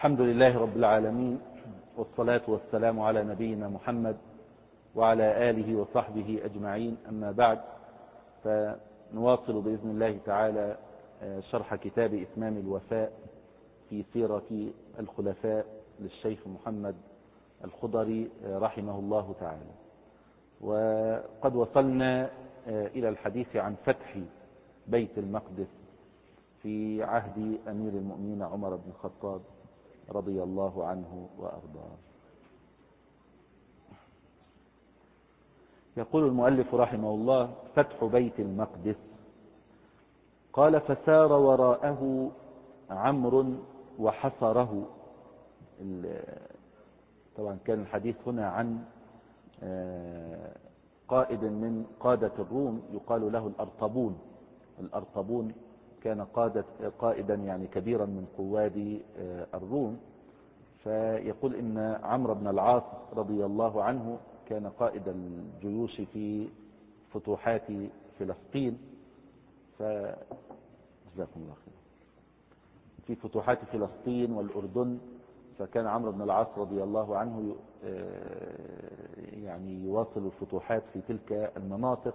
الحمد لله رب العالمين، والصلاة والسلام على نبينا محمد وعلى آله وصحبه أجمعين. أما بعد، فنواصل بإذن الله تعالى شرح كتاب إتمام الوفاء في سيرة الخلفاء للشيخ محمد الخضري رحمه الله تعالى. وقد وصلنا إلى الحديث عن فتح بيت المقدس في عهد أمير المؤمنين عمر بن الخطاب رضي الله عنه وأرضاه. يقول المؤلف رحمه الله: فتح بيت المقدس. قال: فسار وراءه عمرو وحصره. طبعا كان الحديث هنا عن قائد من قادة الروم يقال له الأرطبون. الأرطبون كان قائدا يعني كبيرا من قواد الروم. فيقول إن عمرو بن العاص رضي الله عنه كان قائد الجيوش في فتوحات فلسطين، جزاكم الله خير، في فتوحات فلسطين والأردن. فكان عمرو بن العاص رضي الله عنه يعني يواصل الفتوحات في تلك المناطق.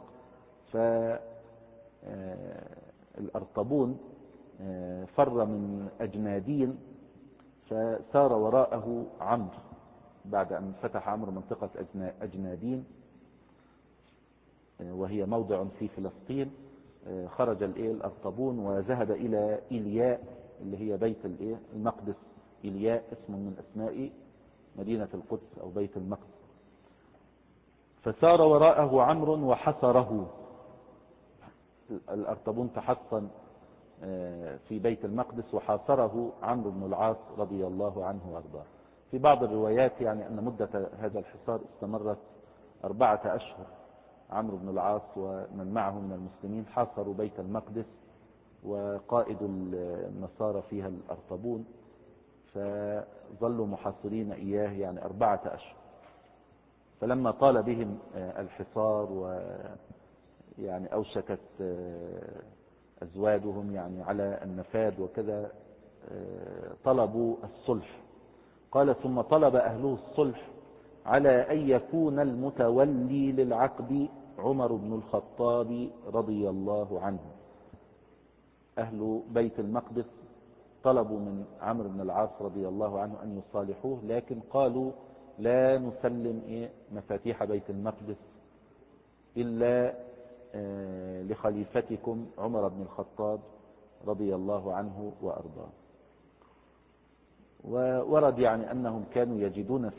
فالأرطبون فر من أجنادين، فسار وراءه عمرو بعد أن فتح عمرو منطقة أجنادين، وهي موضع في فلسطين. خرج الأرطبون وذهب إلى إلياء اللي هي بيت المقدس. إلياء اسم من أسماء مدينة القدس أو بيت المقدس. فسار وراءه عمرو وحصره. الأرطبون تحصن في بيت المقدس وحاصره عمرو بن العاص رضي الله عنه وارضاه. في بعض الروايات يعني أن مدة هذا الحصار استمرت 4 أشهر. عمرو بن العاص ومن معه من المسلمين حاصروا بيت المقدس، وقائد النصارى فيها الأرطبون، فظلوا محاصرين إياه يعني 4 أشهر. فلما طال بهم الحصار ويعني أوشكت أزوادهم يعني على النفاذ وكذا، طلبوا الصلح. قال: ثم طلب أهله الصلح على أن يكون المتولي للعقد عمر بن الخطاب رضي الله عنه. أهل بيت المقدس طلبوا من عمرو بن العاص رضي الله عنه أن يصالحوه، لكن قالوا: لا نسلم مفاتيح بيت المقدس إلا لخليفتكم عمر بن الخطاب رضي الله عنه وأرضاه. وورد يعني أنهم كانوا يجدون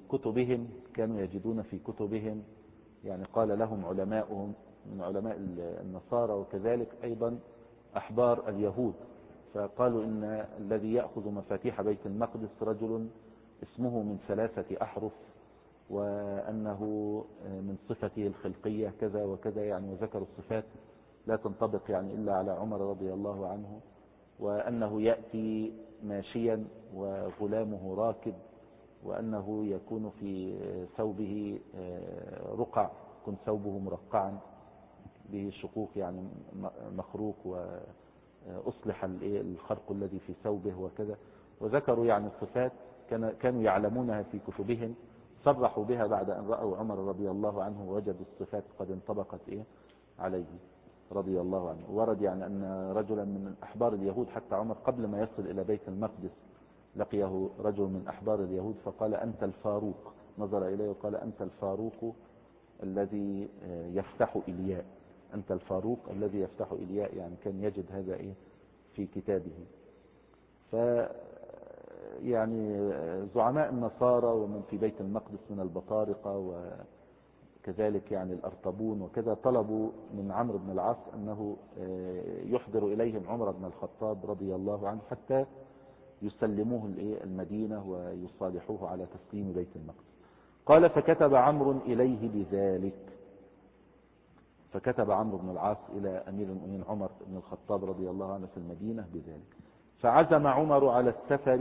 في كتبهم يعني قال لهم علماؤهم من علماء النصارى وكذلك أيضا أحبار اليهود، فقالوا إن الذي يأخذ مفاتيح بيت المقدس رجل اسمه من 3 أحرف، وأنه من صفته الخلقية كذا وكذا يعني، وذكروا الصفات لا تنطبق يعني إلا على عمر رضي الله عنه، وأنه يأتي ماشيا وغلامه راكب، وأنه يكون في ثوبه رقع، يكون ثوبه مرقعا به شقوق يعني مخروق، وأصلح الخرق الذي في ثوبه وكذا. وذكروا يعني الصفات كانوا يعلمونها في كتبهم، صرحوا بها بعد أن رأوا عمر رضي الله عنه ووجدوا الصفات قد انطبقت عليه رضي الله عنه. ورد يعني أن رجلا من أحبار اليهود، حتى عمر قبل ما يصل إلى بيت المقدس لقيه رجل من أحبار اليهود فقال: أنت الفاروق. نظر إليه وقال: أنت الفاروق الذي يفتح إلياء. أنت الفاروق الذي يفتح إلياء، يعني كان يجد هذا في كتابه. يعني زعماء النصارى ومن في بيت المقدس من البطارقة وكذلك يعني الأرطبون وكذا طلبوا من عمرو بن العاص أنه يحضر إليهم عمر بن الخطاب رضي الله عنه حتى يسلموه المدينة ويصالحوه على تسليم بيت المقدس. قال: فكتب عمرو إليه بذلك. فكتب عمرو بن العاص إلى أمير المؤمنين عمر بن الخطاب رضي الله عنه في المدينة بذلك. فعزم عمر على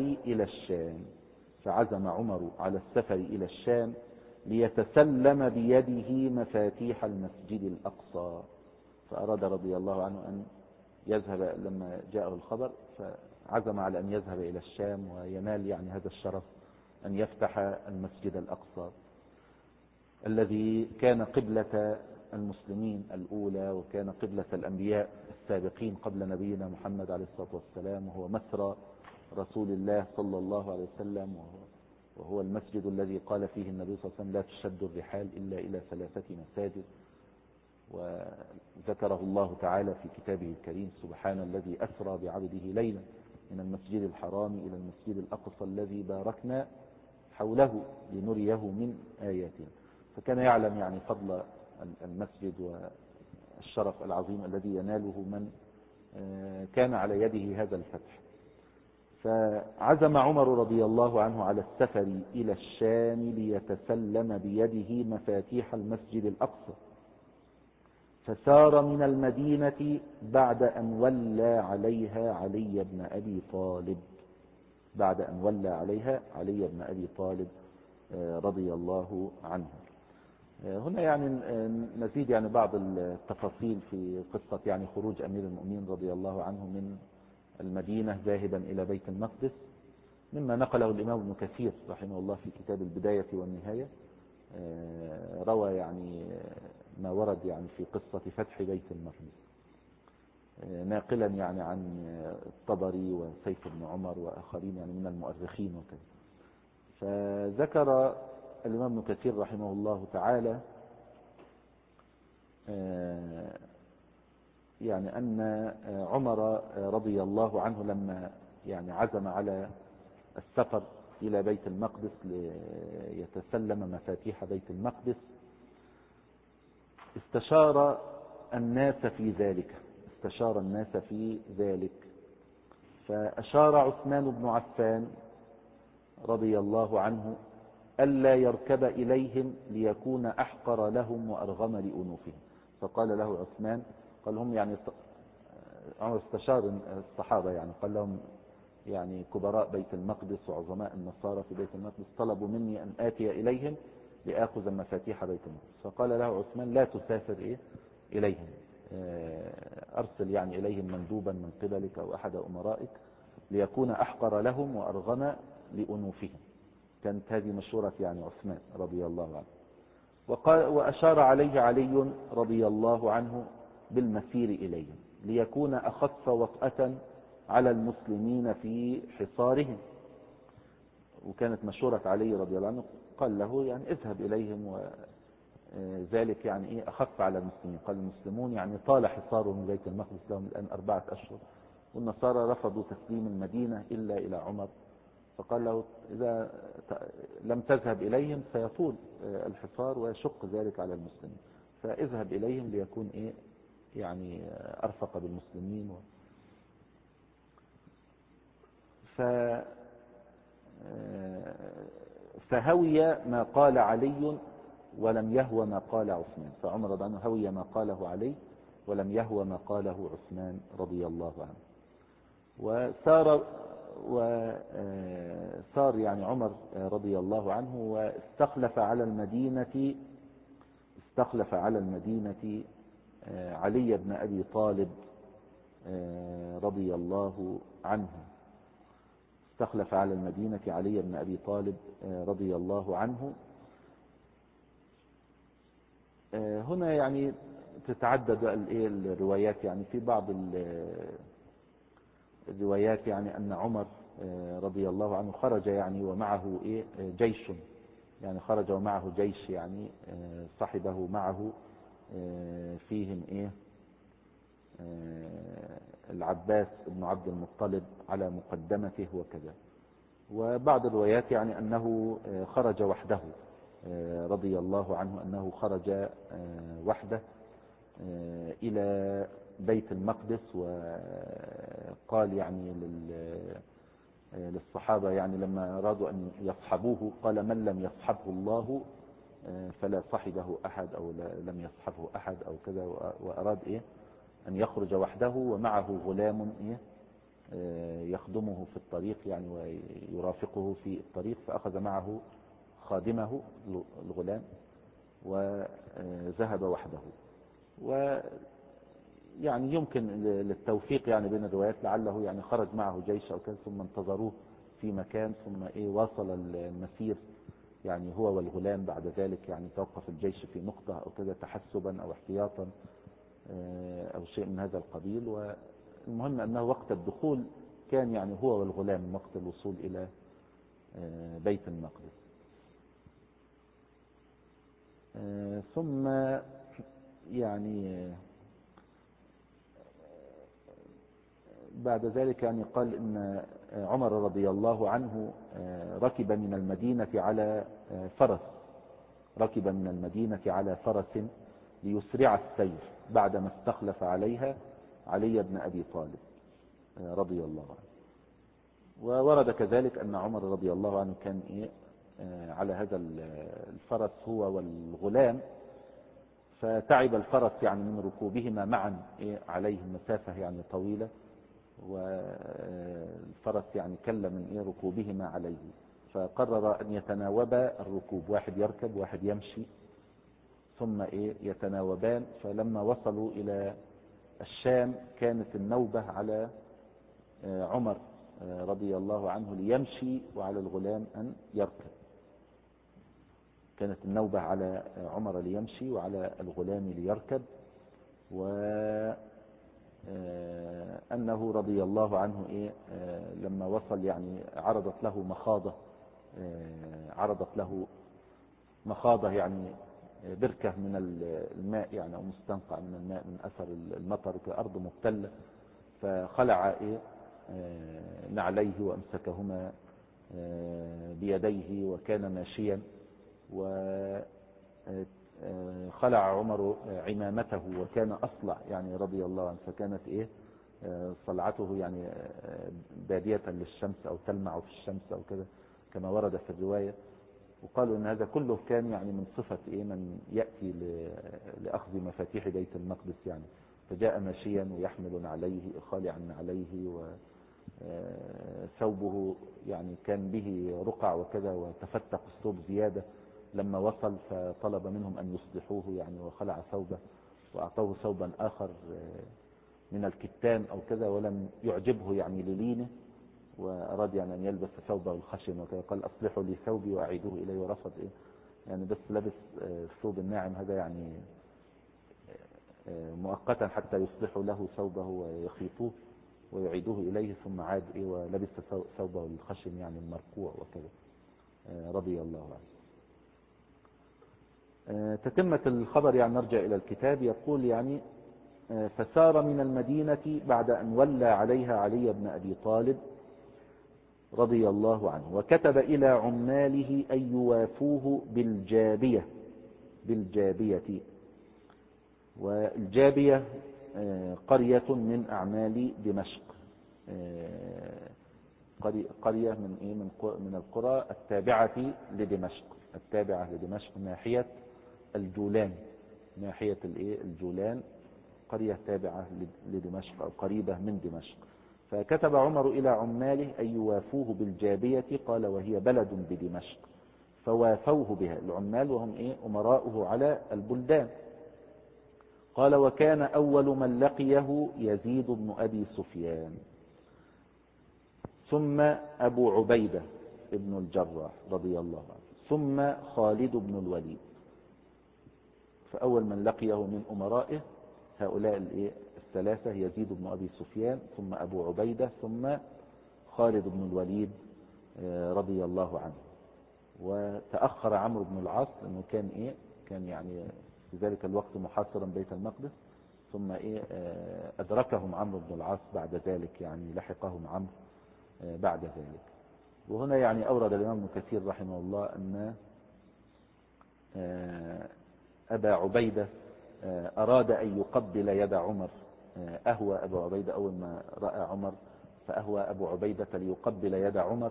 السفر إلى الشام ليتسلم بيده مفاتيح المسجد الأقصى. فأراد رضي الله عنه أن يذهب لما جاءه الخبر، عزم على أن يذهب إلى الشام وينال يعني هذا الشرف، أن يفتح المسجد الأقصى الذي كان قبلة المسلمين الأولى، وكان قبلة الأنبياء السابقين قبل نبينا محمد عليه الصلاة والسلام، وهو مسرى رسول الله صلى الله عليه وسلم، وهو المسجد الذي قال فيه النبي صلى الله عليه وسلم لا تشد الرحال إلا إلى 3 مساجد. وذكره الله تعالى في كتابه الكريم: سبحان الذي أسرى بعبده ليلا من المسجد الحرام إلى المسجد الأقصى الذي باركنا حوله لنريه من آياتنا. فكان يعلم يعني فضل المسجد والشرف العظيم الذي يناله من كان على يده هذا الفتح. فعزم عمر رضي الله عنه على السفر إلى الشام ليتسلم بيده مفاتيح المسجد الأقصى، فسار من المدينة بعد أن ولى عليها علي بن أبي طالب، بعد أن ولى عليها علي بن أبي طالب رضي الله عنه. هنا يعني نزيد يعني بعض التفاصيل في قصة يعني خروج أمير المؤمنين رضي الله عنه من المدينة ذاهبا إلى بيت المقدس، مما نقله الإمام ابن كثير رحمه الله في كتاب البداية والنهاية. روى يعني ما ورد يعني في قصة فتح بيت المقدس، ناقلا يعني عن الطبري وسيف بن عمر وآخرين يعني من المؤرخين وكذا. فذكر الإمام ابن كثير رحمه الله تعالى يعني أن عمر رضي الله عنه لما يعني عزم على السفر إلى بيت المقدس ليتسلم مفاتيح بيت المقدس، استشار الناس في ذلك، فأشار عثمان بن عفان رضي الله عنه ألا يركب إليهم ليكون أحقر لهم وأرغم لأنوفهم. فقال له عثمان، قال هم يعني عمر استشار الصحابة يعني قال لهم يعني كبراء بيت المقدس وعظماء النصارى في بيت المقدس طلبوا مني أن آتي إليهم لآخذ مفاتيح بيت المقدس. فقال له عثمان لا تسافر إليهم، أرسل يعني إليهم مندوبا من قبلك أو أحد أمرائك ليكون أحقر لهم وأرغم لأنوفهم. كانت هذه مشورة يعني عثمان رضي الله عنه. وأشار عليه علي رضي الله عنه بالمسير إليهم ليكون أخف وطأة على المسلمين في حصارهم. وكانت مشورة علي رضي الله عنه قال له يعني اذهب إليهم، وذلك يعني أخف على المسلمين. قال المسلمون يعني طال حصارهم بيت المقدس لهم الآن 4 أشهر، والنصارى رفضوا تسليم المدينة إلا إلى عمر. فقال له إذا لم تذهب إليهم سيطول الحصار ويشق ذلك على المسلمين، فاذهب إليهم ليكون يعني أرفق بالمسلمين. فهوي ما قال علي ولم يهوى ما قال عثمان. فعمر رضي الله عنه هوي ما قاله علي ولم يهوى ما قاله عثمان رضي الله عنه. وصار يعني عمر رضي الله عنه واستخلف على المدينة علي بن أبي طالب رضي الله عنه. استخلف على المدينة علي بن أبي طالب رضي الله عنه. هنا يعني تتعدد الروايات، يعني في بعض الروايات يعني أن عمر رضي الله عنه خرج يعني ومعه جيش، يعني خرج ومعه جيش يعني صحبه معه فيهم العباس بن عبد المطلب على مقدمته وكذا. وبعض الروايات يعني أنه خرج وحده رضي الله عنه، أنه خرج وحده إلى بيت المقدس، وقال يعني للصحابة يعني لما أرادوا أن يصحبوه قال من لم يصحبه الله فلا صحبه أحد أو لم يصحبه أحد أو كذا. وأراد أن يخرج وحده ومعه غلام يخدمه في الطريق يعني ويرافقه في الطريق. فأخذ معه خادمه الغلام وذهب وحده. يعني يمكن للتوفيق يعني بين الروايات، لعله يعني خرج معه جيش أو كذا ثم انتظروه في مكان، ثم واصل المسير يعني هو والغلام. بعد ذلك يعني توقف الجيش في نقطة أو كذا تحسبا أو احتياطا أو شيء من هذا القبيل. والمهم أنه وقت الدخول كان يعني هو والغلام وقت الوصول إلى بيت المقدس. ثم يعني بعد ذلك يعني قال إن عمر رضي الله عنه ركب من المدينة على فرس، ركب من المدينة على فرس ليسرع السير بعدما استخلف عليها علي بن أبي طالب رضي الله عنه. وورد كذلك أن عمر رضي الله عنه كان على هذا الفرس هو والغلام، فتعب الفرس يعني من ركوبهما معا عليه مسافة يعني طويلة، والفرس يعني كل من ركوبهما عليه، فقرر أن يتناوبا الركوب، واحد يركب واحد يمشي، ثم يتناوبان. فلما وصلوا إلى الشام كانت النوبة على عمر رضي الله عنه ليمشي وعلى الغلام أن يركب. كانت النوبة على عمر ليمشي وعلى الغلام ليركب. وأنه رضي الله عنه لما وصل يعني عرضت له مخاضة يعني بركة من الماء يعني أو مستنقع من الماء من أثر المطر كأرض مبتلة، فخلع نعليه وأمسكهما بيديه وكان ماشيا. وخلع عمر عمامته وكان أصلع يعني رضي الله عنه، فكانت صلعته يعني بادية للشمس أو تلمع في الشمس أو كذا كما ورد في الرواية. وقالوا أن هذا كله كان يعني من صفة من يأتي لأخذ مفاتيح بيت المقدس يعني، فجاء ماشيا ويحمل عليه خالعا عليه، وثوبه يعني كان به رقع وكذا وتفتق الثوب زيادة. لما وصل فطلب منهم أن يصلحوه يعني، وخلع ثوبه وأعطوه ثوبا آخر من الكتان أو كذا، ولم يعجبه يعني للينه، وأراد يعني أن يلبس ثوبه الخشن وكذا. قال أصلحوا لي ثوبي وأعيدوه إليه، ورفض يعني بس لبس الثوب الناعم هذا يعني مؤقتا حتى يصلحوا له ثوبه ويخيطوه ويعيدوه إليه، ثم عاد ولبس ثوبه الخشن يعني المرقوع وكذا رضي الله عنه. تتمة الخبر يعني نرجع إلى الكتاب. يقول يعني فسار من المدينة بعد أن ولى عليها علي بن أبي طالب رضي الله عنه، وكتب إلى عماله أن يوافوه بالجابية. والجابية قرية من أعمال دمشق، قرية من القرى التابعة لدمشق ناحية الجولان، الجولان قرية تابعة لدمشق أو قريبة من دمشق. فكتب عمر إلى عماله أن يوافوه بالجابية، قال وهي بلد بدمشق، فوافوه بها العمال وهم أمراؤه على البلدان. قال وكان أول من لقيه يزيد بن أبي سفيان، ثم أبو عبيدة ابن الجراح رضي الله عنه، ثم خالد بن الوليد. فأول من لقيه من أمرائه هؤلاء الثلاثة، يزيد بن أبي سفيان ثم أبو عبيدة ثم خالد بن الوليد رضي الله عنه. وتأخر عمرو بن العاص لأنه كان يعني في ذلك الوقت محاصرا بيت المقدس، ثم أدركهم عمرو بن العاص بعد ذلك، يعني لحقهم عمرو بعد ذلك. وهنا يعني أورد الإمام ابن كثير رحمه الله أن أبا عبيدة أراد أن يقبل يد عمر، أهوى أبو عبيدة أول ما رأى عمر فأهوى أبو عبيدة ليقبل يد عمر،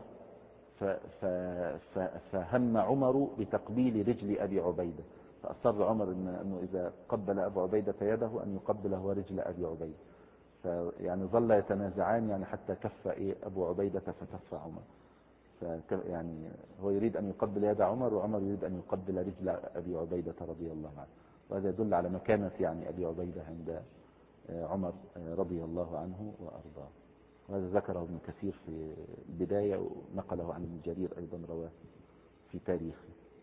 فهم عمر بتقبيل رجل أبي عبيدة، فأصر عمر أنه إذا قبل أبو عبيدة يده أن يقبله رجل أبي عبيدة. فيعني ظل يتنازعان يعني حتى كف أبو عبيدة فكف عمر. يعني هو يريد أن يقبل يد عمر، وعمر يريد أن يقبل رجل أبي عبيدة رضي الله عنه. وهذا يدل على مكانة يعني أبي عبيدة عند عمر رضي الله عنه وأرضاه. وهذا ذكره ابن كثير في البداية، ونقله عن ابن جرير أيضا رواه في تاريخه.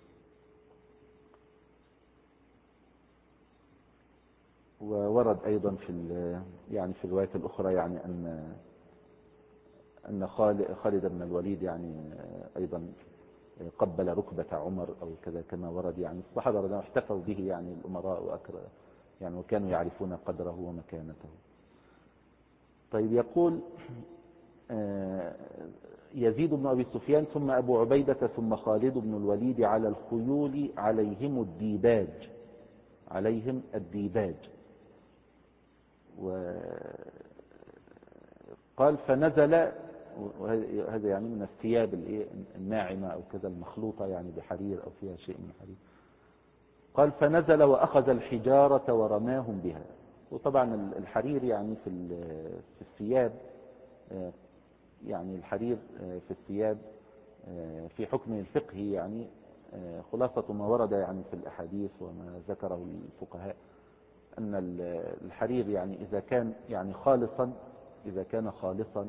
وورد أيضا في الروايات الأخرى يعني أن خالد بن الوليد يعني أيضا قبل ركبة عمر أو كذا، كما ورد يعني الصحابة رضي الله عنهم احتفوا به يعني الأمراء يعني وكانوا يعرفون قدره ومكانته. طيب، يقول يزيد بن أبي سفيان ثم أبو عبيدة ثم خالد بن الوليد على الخيول عليهم الديباج. وقال فنزل، وهذا يعني من الثياب الناعمة أو كذا المخلوطة يعني بحرير أو فيها شيء من الحرير. قال فنزل وأخذ الحجارة ورماهم بها. وطبعا الحرير يعني في الثياب، يعني الحرير في الثياب في حكم الفقه يعني خلاصة ما ورد يعني في الأحاديث وما ذكره الفقهاء أن الحرير يعني إذا كان خالصا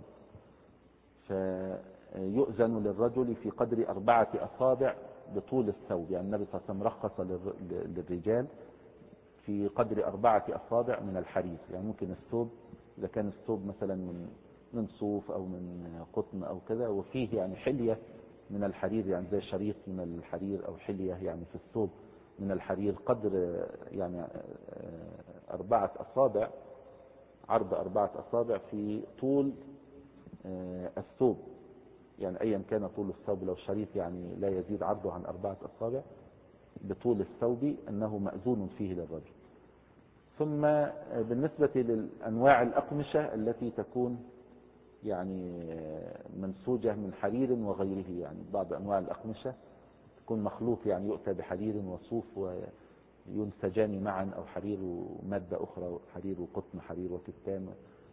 فيؤذن للرجل في قدر 4 أصابع بطول الثوب. يعني النبي صلى الله عليه وسلم رخص للرجال في قدر 4 أصابع من الحرير. يعني ممكن الثوب إذا كان الثوب مثلا من صوف أو من قطن أو كذا، وفيه يعني حلية من الحرير، يعني زي شريط من الحرير أو حلية يعني في الثوب من الحرير قدر يعني 4 أصابع، عرض 4 أصابع في طول الثوب. يعني أيا كان طول الثوب، لو شريط يعني لا يزيد عرضه عن 4 أصابع بطول الثوب أنه مأذون فيه للرجل. ثم بالنسبة للأنواع الأقمشة التي تكون يعني منسوجة من حرير وغيره، يعني بعض أنواع الأقمشة تكون مخلوط، يعني يؤتى بحرير وصوف وينسجان معا، أو حرير ومادة أخرى، حرير وقطن، حرير وكتان،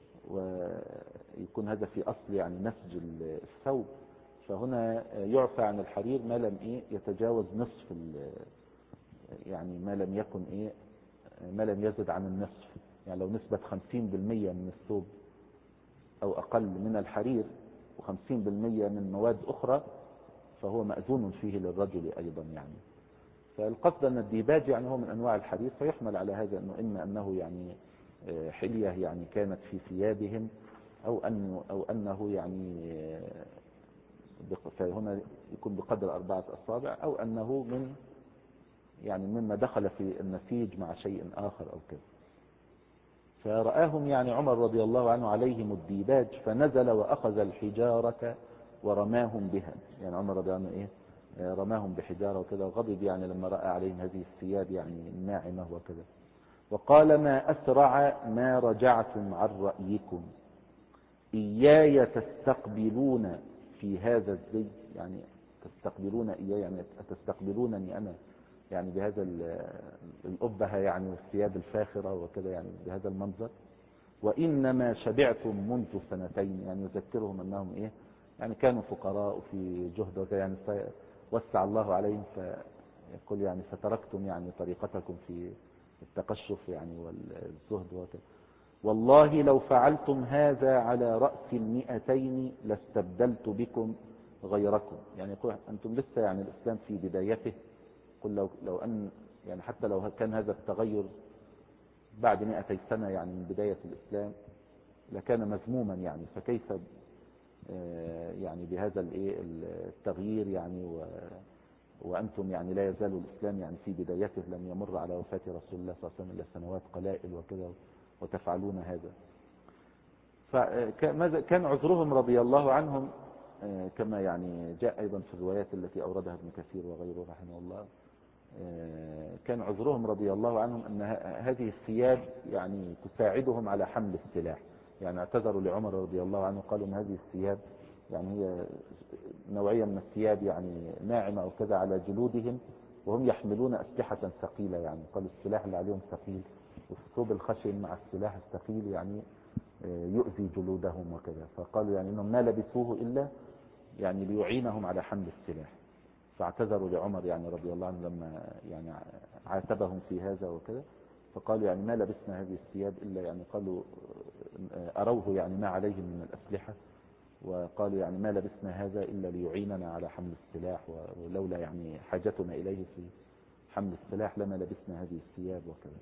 ويكون هذا في أصل يعني نسج الثوب. فهنا يعفى عن الحرير ما لم يتجاوز نصف، يعني ما لم يزد عن النصف. يعني لو نسبة 50% من الثوب أو أقل من الحرير و50% من مواد أخرى فهو مأذون فيه للرجل أيضا. يعني فالقصد أن الديباج يعني هو من أنواع الحرير، فيحمل على هذا أنه إما أنه يعني حلية يعني كانت في ثيابهم، أو أنه يعني فهنا يكون بقدر 4 أصابع، أو أنه يعني مما دخل في النسيج مع شيء آخر أو كذا. فرآهم يعني عمر رضي الله عنه عليهم الديباج فنزل وأخذ الحجارة ورماهم بها. يعني عمر رضي الله عنه رماهم بحجارة وكذا، وغضب يعني لما رأى عليهم هذه الثياب يعني الناعمة وكذا. وقال ما أسرع ما رجعتم عن رأيكم، إياي تستقبلون في هذا الزي. يعني تستقبلون إياي يعني تستقبلونني أنا، يعني بهذا الأبهة يعني والثياب الفاخرة وكذا، يعني بهذا المنظر. وإنما شبعتم منذ 2 يعني يذكرهم أنهم يعني كانوا فقراء وفي جهد وكذا، يعني وسع الله عليهم، فيقول يعني فتركتم يعني طريقتكم في التقشف يعني والزهد وكذا. والله لو فعلتم هذا على رأس 200 لاستبدلت بكم غيركم. يعني يقول أنتم لسه يعني الإسلام في بدايته، قل لو أن يعني حتى لو كان هذا التغير بعد 200 سنة يعني من بداية الإسلام لكان مذموما، يعني فكيف يعني بهذا التغيير يعني وأنتم يعني لا يزال الإسلام يعني في بدايته، لم يمر على وفاة رسول الله صلى الله عليه وسلم إلا سنوات قلائل وكذا، وتفعلون هذا. فكان عذرهم رضي الله عنهم كما يعني جاء أيضا في الروايات التي أوردها ابن كثير وغيره رحمه الله، كان عذرهم رضي الله عنهم أن هذه الثياب يعني تساعدهم على حمل السلاح. يعني اعتذروا لعمر رضي الله عنه، قالوا أن هذه الثياب يعني هي نوعية من الثياب يعني ناعمة أو كذا على جلودهم، وهم يحملون أسلحة ثقيلة. يعني قالوا السلاح اللي عليهم ثقيل، والثوب الخشن مع السلاح الثقيل يعني يؤذي جلودهم وكذا. فقالوا يعني إنهم ما لبثوه إلا يعني ليعينهم على حمل السلاح. فاعتذروا لعمر يعني رضي الله عنه لما يعني عاتبهم في هذا وكذا. فقالوا يعني ما لبسنا هذه الثياب إلا يعني قالوا أروه يعني ما عليهم من الأسلحة، وقالوا يعني ما لبسنا هذا إلا ليعيننا على حمل السلاح، ولولا يعني حاجتنا إليه في حمل السلاح لما لبسنا هذه الثياب وكذا.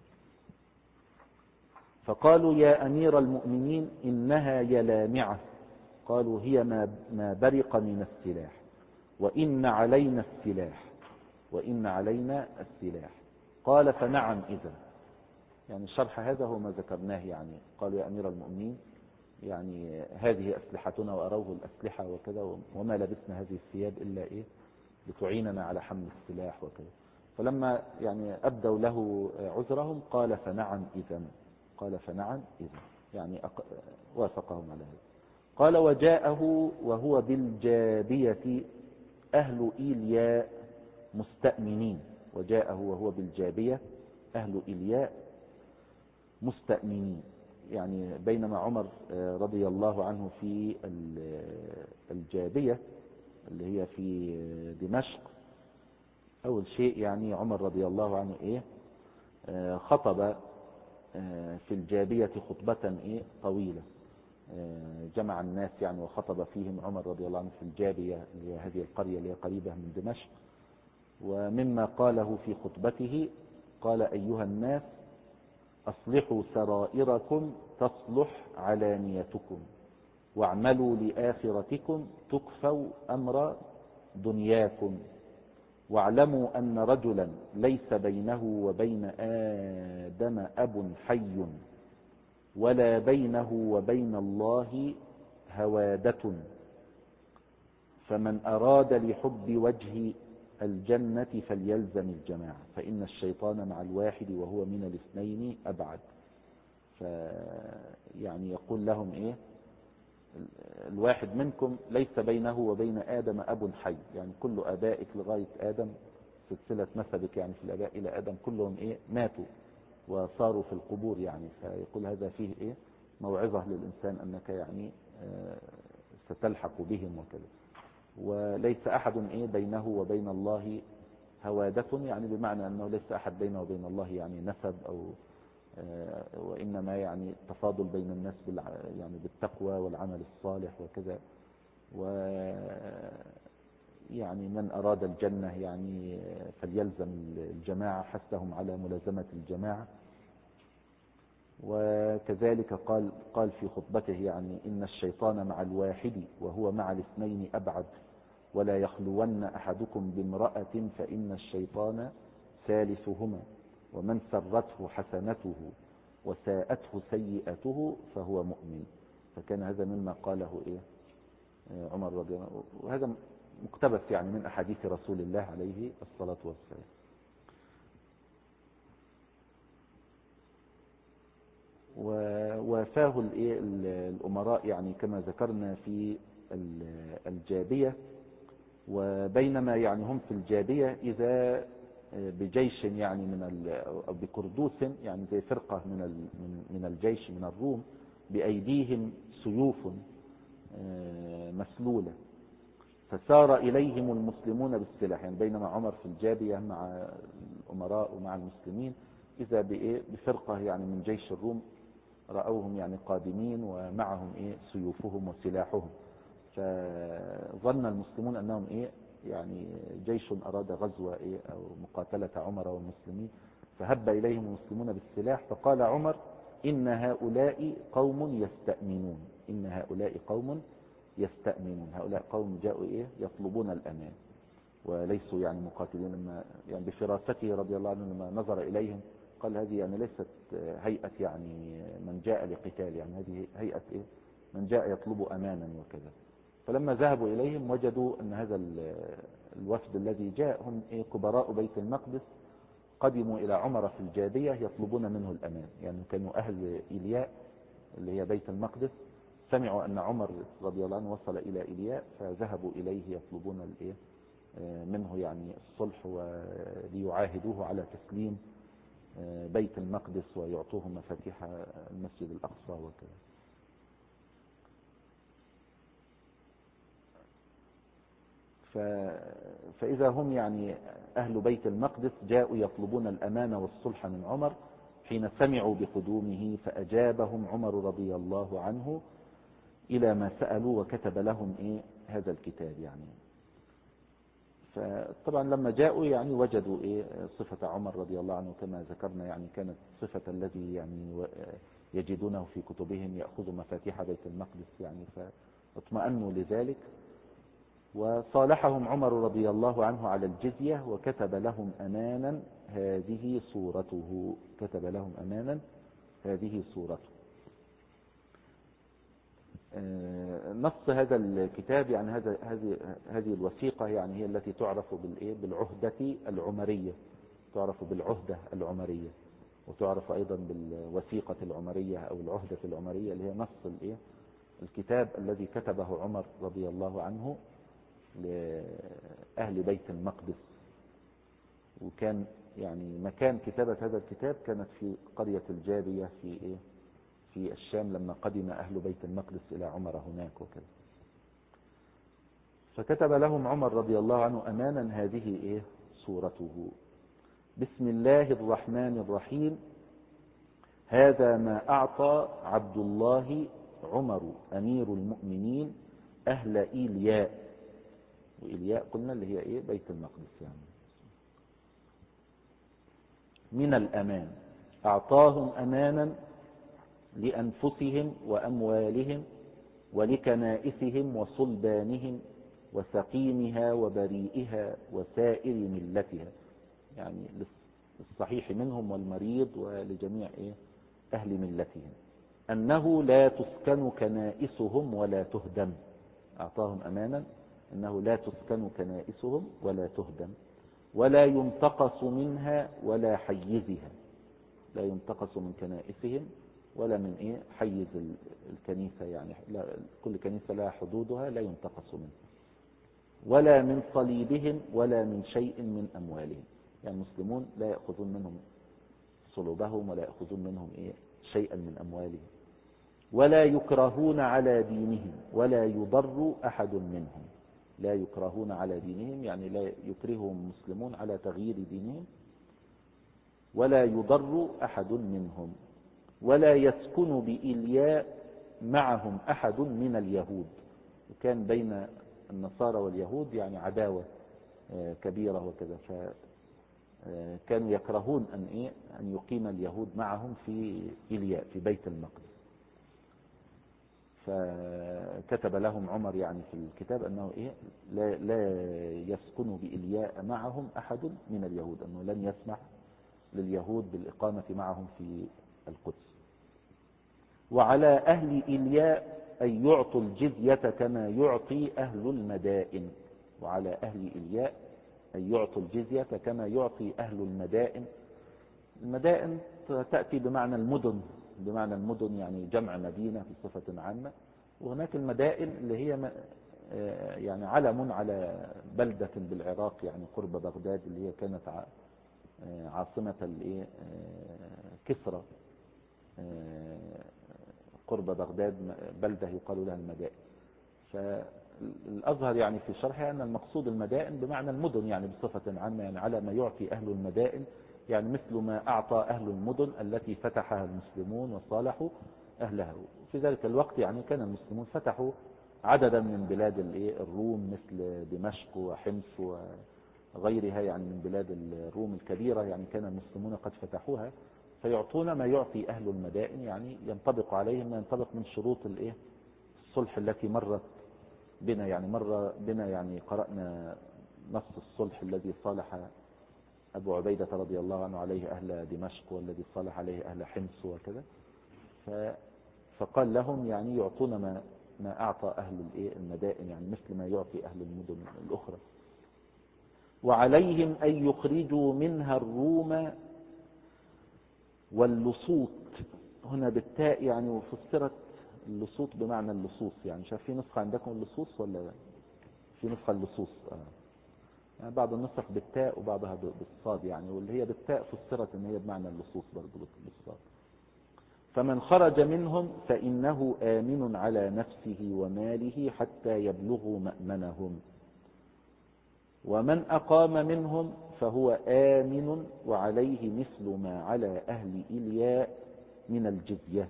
فقالوا يا أمير المؤمنين إنها يلامعة. قالوا هي ما برق من السلاح، وإن علينا السلاح، وإن علينا السلاح. قال فنعم إذا. يعني الشرح هذا هو ما ذكرناه. يعني قالوا يا أمير المؤمنين يعني هذه أسلحتنا، وأروه الأسلحة وكذا، وما لبسنا هذه الثياب إلا إيه لتعيننا على حمل السلاح وكذا. فلما يعني أبدوا له عذرهم قال فنعم إذا، قال فنعم إذا، يعني وافقهم على هذا. قال وجاءه وهو بالجابية أهل إيلياء مستأمنين. وجاءه وهو بالجابية أهل إيلياء مستأمنين. يعني بينما عمر رضي الله عنه في الجابية اللي هي في دمشق، أول شيء يعني عمر رضي الله عنه إيه خطب في الجابية خطبة إيه طويلة، جمع الناس يعني وخطب فيهم عمر رضي الله عنه في الجابية اللي هي هذه القرية اللي هي قريبة من دمشق. ومما قاله في خطبته قال أيها الناس أصلحوا سرائركم تصلح علانيتكم، واعملوا لآخرتكم تكفوا أمر دنياكم، واعلموا أن رجلا ليس بينه وبين آدم أب حي، ولا بينه وبين الله هوادة، فمن أراد لحب وجه الجنة فليلزم الجماعة، فإن الشيطان مع الواحد وهو من الاثنين أبعد. يعني يقول لهم إيه الواحد منكم ليس بينه وبين آدم أب حي، يعني كل آبائك لغاية آدم سلسلة نسبك يعني في الآباء إلى آدم كلهم إيه ماتوا وصاروا في القبور. يعني فيقول هذا فيه إيه موعظة للإنسان أنك يعني ستلحق بهم وكذا. وليس أحد إيه بينه وبين الله هوادة، يعني بمعنى أنه ليس أحد بينه وبين الله يعني نسب أو وإنما يعني تفاضل بين الناس يعني بالتقوى والعمل الصالح وكذا. ويعني من أراد الجنة يعني فليلزم الجماعة، حثهم على ملازمة الجماعة. وكذلك قال في خطبته يعني إن الشيطان مع الواحد وهو مع الاثنين أبعد، ولا يخلون أحدكم بامرأة فإن الشيطان ثالثهما، ومن سرته حسنته وساءته سيئته فهو مؤمن. فكان هذا مما قاله إيه عمر رضي الله عنه، وهذا مقتبس يعني من أحاديث رسول الله عليه الصلاة والسلام. ووافاه الأمراء يعني كما ذكرنا في الجابية. وبينما يعني هم في الجابية إذا بجيش يعني أو بكردوس يعني زي فرقة من الجيش من الروم بأيديهم سيوف مسلولة، فسار إليهم المسلمون بالسلاح. يعني بينما عمر في الجابية مع الأمراء ومع المسلمين إذا بفرقة يعني من جيش الروم رأوهم يعني قادمين ومعهم سيوفهم وسلاحهم، فظن المسلمون أنهم يعني جيش أراد غزوة أو مقاتلة عمر والمسلمين، فهب إليهم المسلمون بالسلاح. فقال عمر إن هؤلاء قوم يستأمنون، إن هؤلاء قوم يستأمنون، هؤلاء قوم جاءوا يطلبون الأمان وليسوا يعني مقاتلين. لما يعني بفراسته رضي الله عنه لما نظر إليهم قال هذه يعني ليست هيئة يعني من جاء لقتال، يعني هذه هيئة من جاء يطلب أمانا وكذا. فلما ذهبوا إليهم وجدوا أن هذا الوفد الذي جاء هم كبراء بيت المقدس قدموا إلى عمر في الجابية يطلبون منه الأمان. يعني كانوا أهل إيلياء اللي هي بيت المقدس، سمعوا أن عمر رضي الله عنه وصل إلى إيلياء فذهبوا إليه يطلبون منه يعني الصلح وليعاهدوه على تسليم بيت المقدس ويعطوه مفاتيح المسجد الأقصى وكذا. فإذا هم يعني أهل بيت المقدس جاءوا يطلبون الأمان والصلح من عمر، حين سمعوا بقدومه فأجابهم عمر رضي الله عنه إلى ما سألوا وكتب لهم هذا الكتاب يعني. فطبعا لما جاءوا يعني وجدوا صفة عمر رضي الله عنه كما ذكرنا، يعني كانت صفة الذي يعني يجدونه في كتبهم يأخذ مفاتيح بيت المقدس يعني، فاطمأنوا لذلك. وصالحهم عمر رضي الله عنه على الجزية وكتب لهم أمانا هذه صورته، كتب لهم أمانا هذه صورته. نص هذا الكتاب يعني هذه الوثيقة يعني هي التي تعرف بالعهدة العمرية، تعرف بالعهدة العمرية، وتعرف أيضا بالوثيقة العمرية أو العهدة العمرية، اللي هي نص الكتاب الذي كتبه عمر رضي الله عنه لأهل بيت المقدس. وكان يعني مكان كتابة هذا الكتاب كانت في قرية الجابية في الشام لما قدم أهل بيت المقدس إلى عمر هناك وكذا. فكتب لهم عمر رضي الله عنه أمانا هذه صورته: بسم الله الرحمن الرحيم، هذا ما أعطى عبد الله عمر أمير المؤمنين أهل إيلياء. وإيلياء قلنا اللي هي بيت المقدس يعني. من الأمان، أعطاهم أمانا لأنفسهم وأموالهم ولكنائسهم وصلبانهم وسقيمها وبريئها وسائر ملتها، يعني للصحيح منهم والمريض ولجميع أهل ملتهم، أنه لا تسكن كنائسهم ولا تهدم. أعطاهم أمانا أنه لا تسكن كنائسهم ولا تهدم، ولا ينتقص منها ولا حيزها، لا ينتقص من كنائسهم ولا من حيز الكنيسة، يعني كل كنيسة لها حدودها لا ينتقص منها، ولا من صليبهم ولا من شيء من أموالهم. يعني المسلمون لا يأخذون منهم صلوبهم ولا يأخذون منهم شيئا من أموالهم، ولا يكرهون على دينهم ولا يضر أحد منهم. لا يكرهون على دينهم يعني لا يكرههم المسلمون على تغيير دينهم، ولا يضر أحد منهم، ولا يسكن بإلياء معهم أحد من اليهود. وكان بين النصارى واليهود يعني عداوة كبيرة وكذا، فكانوا يكرهون أن يقيم اليهود معهم في إلياء في بيت المقدس. فكتب لهم عمر يعني في الكتاب أنه لا يسكن بإلياء معهم أحد من اليهود، أنه لن يسمح لليهود بالإقامة معهم في القدس. وعلى أهل إلياء أن يعطوا الجزية كما يعطي أهل المدائن. وعلى أهل إلياء أن يعطوا الجزية كما يعطي أهل المدائن. المدائن تأتي بمعنى المدن، بمعنى المدن يعني جمع مدينة بصفة عامة. وهناك المدائن اللي هي يعني علم على بلدة بالعراق يعني قرب بغداد، اللي هي كانت عاصمة كسرى قرب بغداد، بلدة يقال لها المدائن. فالأظهر يعني في شرحها أن المقصود المدائن بمعنى المدن يعني بصفة عامة، يعني على ما يعطي أهل المدائن، يعني مثل ما أعطى أهل المدن التي فتحها المسلمون وصالحوا أهلها. في ذلك الوقت يعني كان المسلمون فتحوا عددا من بلاد الروم مثل دمشق وحمص وغيرها يعني من بلاد الروم الكبيرة، يعني كان المسلمون قد فتحوها، فيعطون ما يعطي أهل المدائن، يعني ينطبق عليهم ما ينطبق من شروط الصلح التي مرت بنا. يعني مر بنا يعني قرأنا نص الصلح الذي صالح أبو عبيدة رضي الله عنه عليه أهل دمشق، والذي صالح عليه أهل حمص وكذا. فقال لهم يعني يعطون ما أعطى أهل المدائن، يعني مثل ما يعطي أهل المدن الأخرى. وعليهم أن يخرجوا منها الروم واللصوط. هنا بالتاء يعني، وفسرت اللصوط بمعنى اللصوص. يعني شايف في نسخة عندكم اللصوص ولا في نسخة اللصوص؟ يعني بعض النسخ بالتاء وبعضها بالصاد يعني، واللي هي بالتاء فسرت ان هي بمعنى اللصوص برضه بالصاد. فمن خرج منهم فإنه آمن على نفسه وماله حتى يبلغوا مأمنهم، ومن أقام منهم فهو آمن وعليه مثل ما على أهل إلياء من الجزية.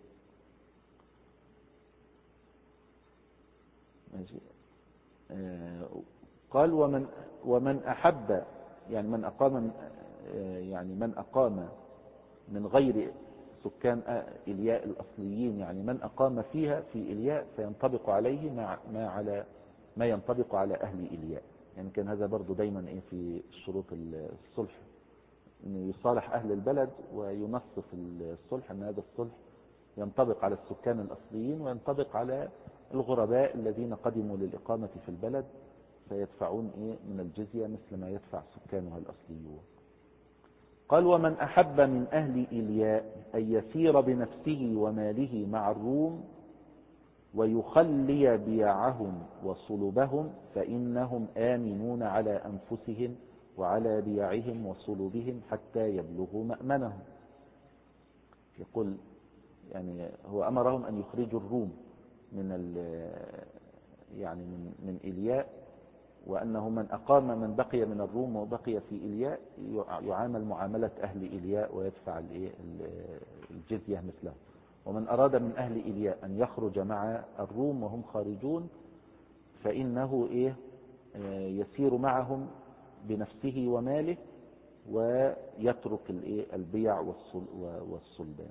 قال ومن أحب، يعني من أقام من غير سكان إلياء الأصليين، يعني من أقام فيها في إلياء فينطبق عليه ما ينطبق على أهل إلياء. يعني كان هذا برضو دايما في شروط الصلح، أن يصالح أهل البلد وينص في الصلح أن هذا الصلح ينطبق على السكان الأصليين وينطبق على الغرباء الذين قدموا للإقامة في البلد فيدفعون من الجزية مثل ما يدفع سكانها الأصليون. قال ومن أحب من أهل إلياء أن يسير بنفسه وماله مع الروم ويخلي بيعهم وصلبهم فإنهم آمنون على أنفسهم وعلى بيعهم وصلبهم حتى يبلغوا مأمنهم. يقول يعني هو أمرهم أن يخرجوا الروم من إلياء، وأنه من بقي من الروم وبقي في إلياء يعامل معاملة أهل إلياء ويدفع الجزية مثله. ومن أراد من أهل إلياء أن يخرج مع الروم وهم خارجون فإنه يسير معهم بنفسه وماله ويترك البيع والصلبان.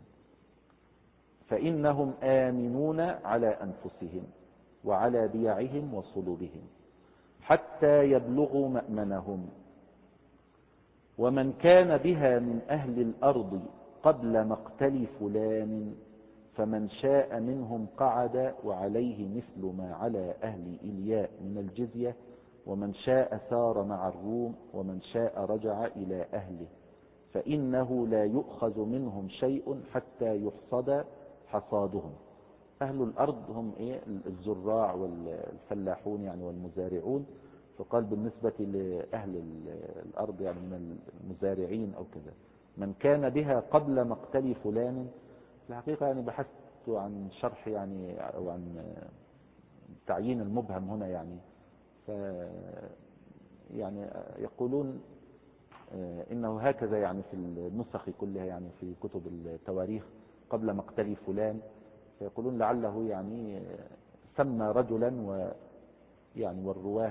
فإنهم آمنون على أنفسهم وعلى بيعهم وصلبهم حتى يبلغوا مأمنهم. ومن كان بها من أهل الأرض قبل مقتل فلان فمن شاء منهم قعد وعليه مثل ما على أهل إلياء من الجزية، ومن شاء سار مع الروم، ومن شاء رجع إلى أهله، فإنه لا يؤخذ منهم شيء حتى يحصد حصادهم. أهل الأرض هم الزراع والفلاحون يعني والمزارعون. فقال بالنسبة لأهل الأرض يعني من المزارعين أو كذا من كان بها قبل مقتل فلان. في الحقيقة يعني بحثت عن شرح يعني أو عن تعيين المبهم هنا يعني يقولون إنه هكذا يعني في النسخ كلها يعني في كتب التواريخ قبل مقتل فلان، فيقولون لعله يعني سمى رجلا والرواه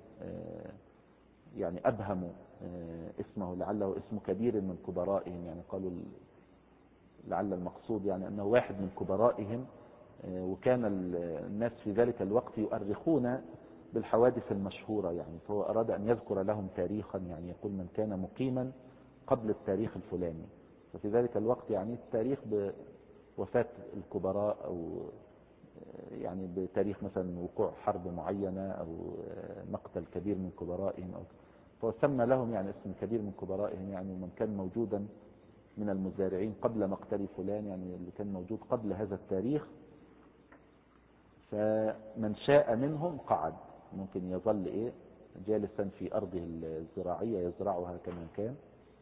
يعني أبهموا اسمه لعله اسم كبير من كبرائهم. يعني قالوا لعل المقصود يعني أنه واحد من كبرائهم، وكان الناس في ذلك الوقت يؤرخون بالحوادث المشهورة يعني، فهو أراد أن يذكر لهم تاريخا يعني يقول من كان مقيما قبل التاريخ الفلاني. ففي ذلك الوقت يعني التاريخ بوفاة الكبراء أو يعني بتاريخ مثلا وقوع حرب معينة أو مقتل كبير من كبرائهم فهو سمى لهم يعني اسم كبير من كبرائهم يعني من كان موجودا من المزارعين قبل مقتل فلان يعني اللي كان موجود قبل هذا التاريخ. فمن شاء منهم قعد، ممكن يظل جالسا في أرضه الزراعية يزرعها كما كان،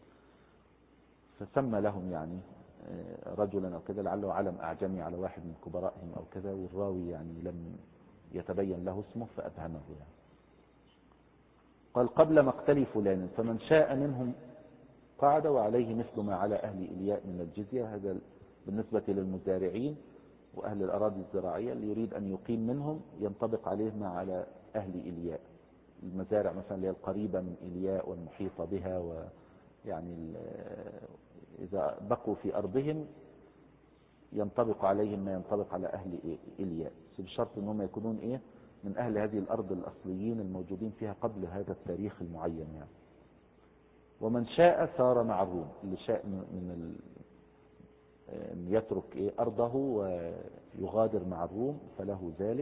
فسمى لهم يعني رجلا أو كذا لعله علم أعجمي على واحد من كبرائهم أو كذا، والراوي يعني لم يتبين له اسمه فأبهمه يعني. قال قبل مقتل فلان فمن شاء منهم قعد وعليه مثل ما على أهل إلياء من الجزية. هذا بالنسبة للمزارعين وأهل الأراضي الزراعية اللي يريد أن يقيم منهم ينطبق عليه ما على أهل إلياء. المزارع مثلا اللي هي القريبة من إلياء والمحيطة بها، ويعني إذا بقوا في أرضهم ينطبق عليهم ما ينطبق على أهل إلياء، بشرط أنهم يكونون من أهل هذه الأرض الأصليين الموجودين فيها قبل هذا التاريخ المعين يعني. ومن شاء سار مع الروم، اللي شاء أن يترك أرضه ويغادر مع الروم فله ذلك.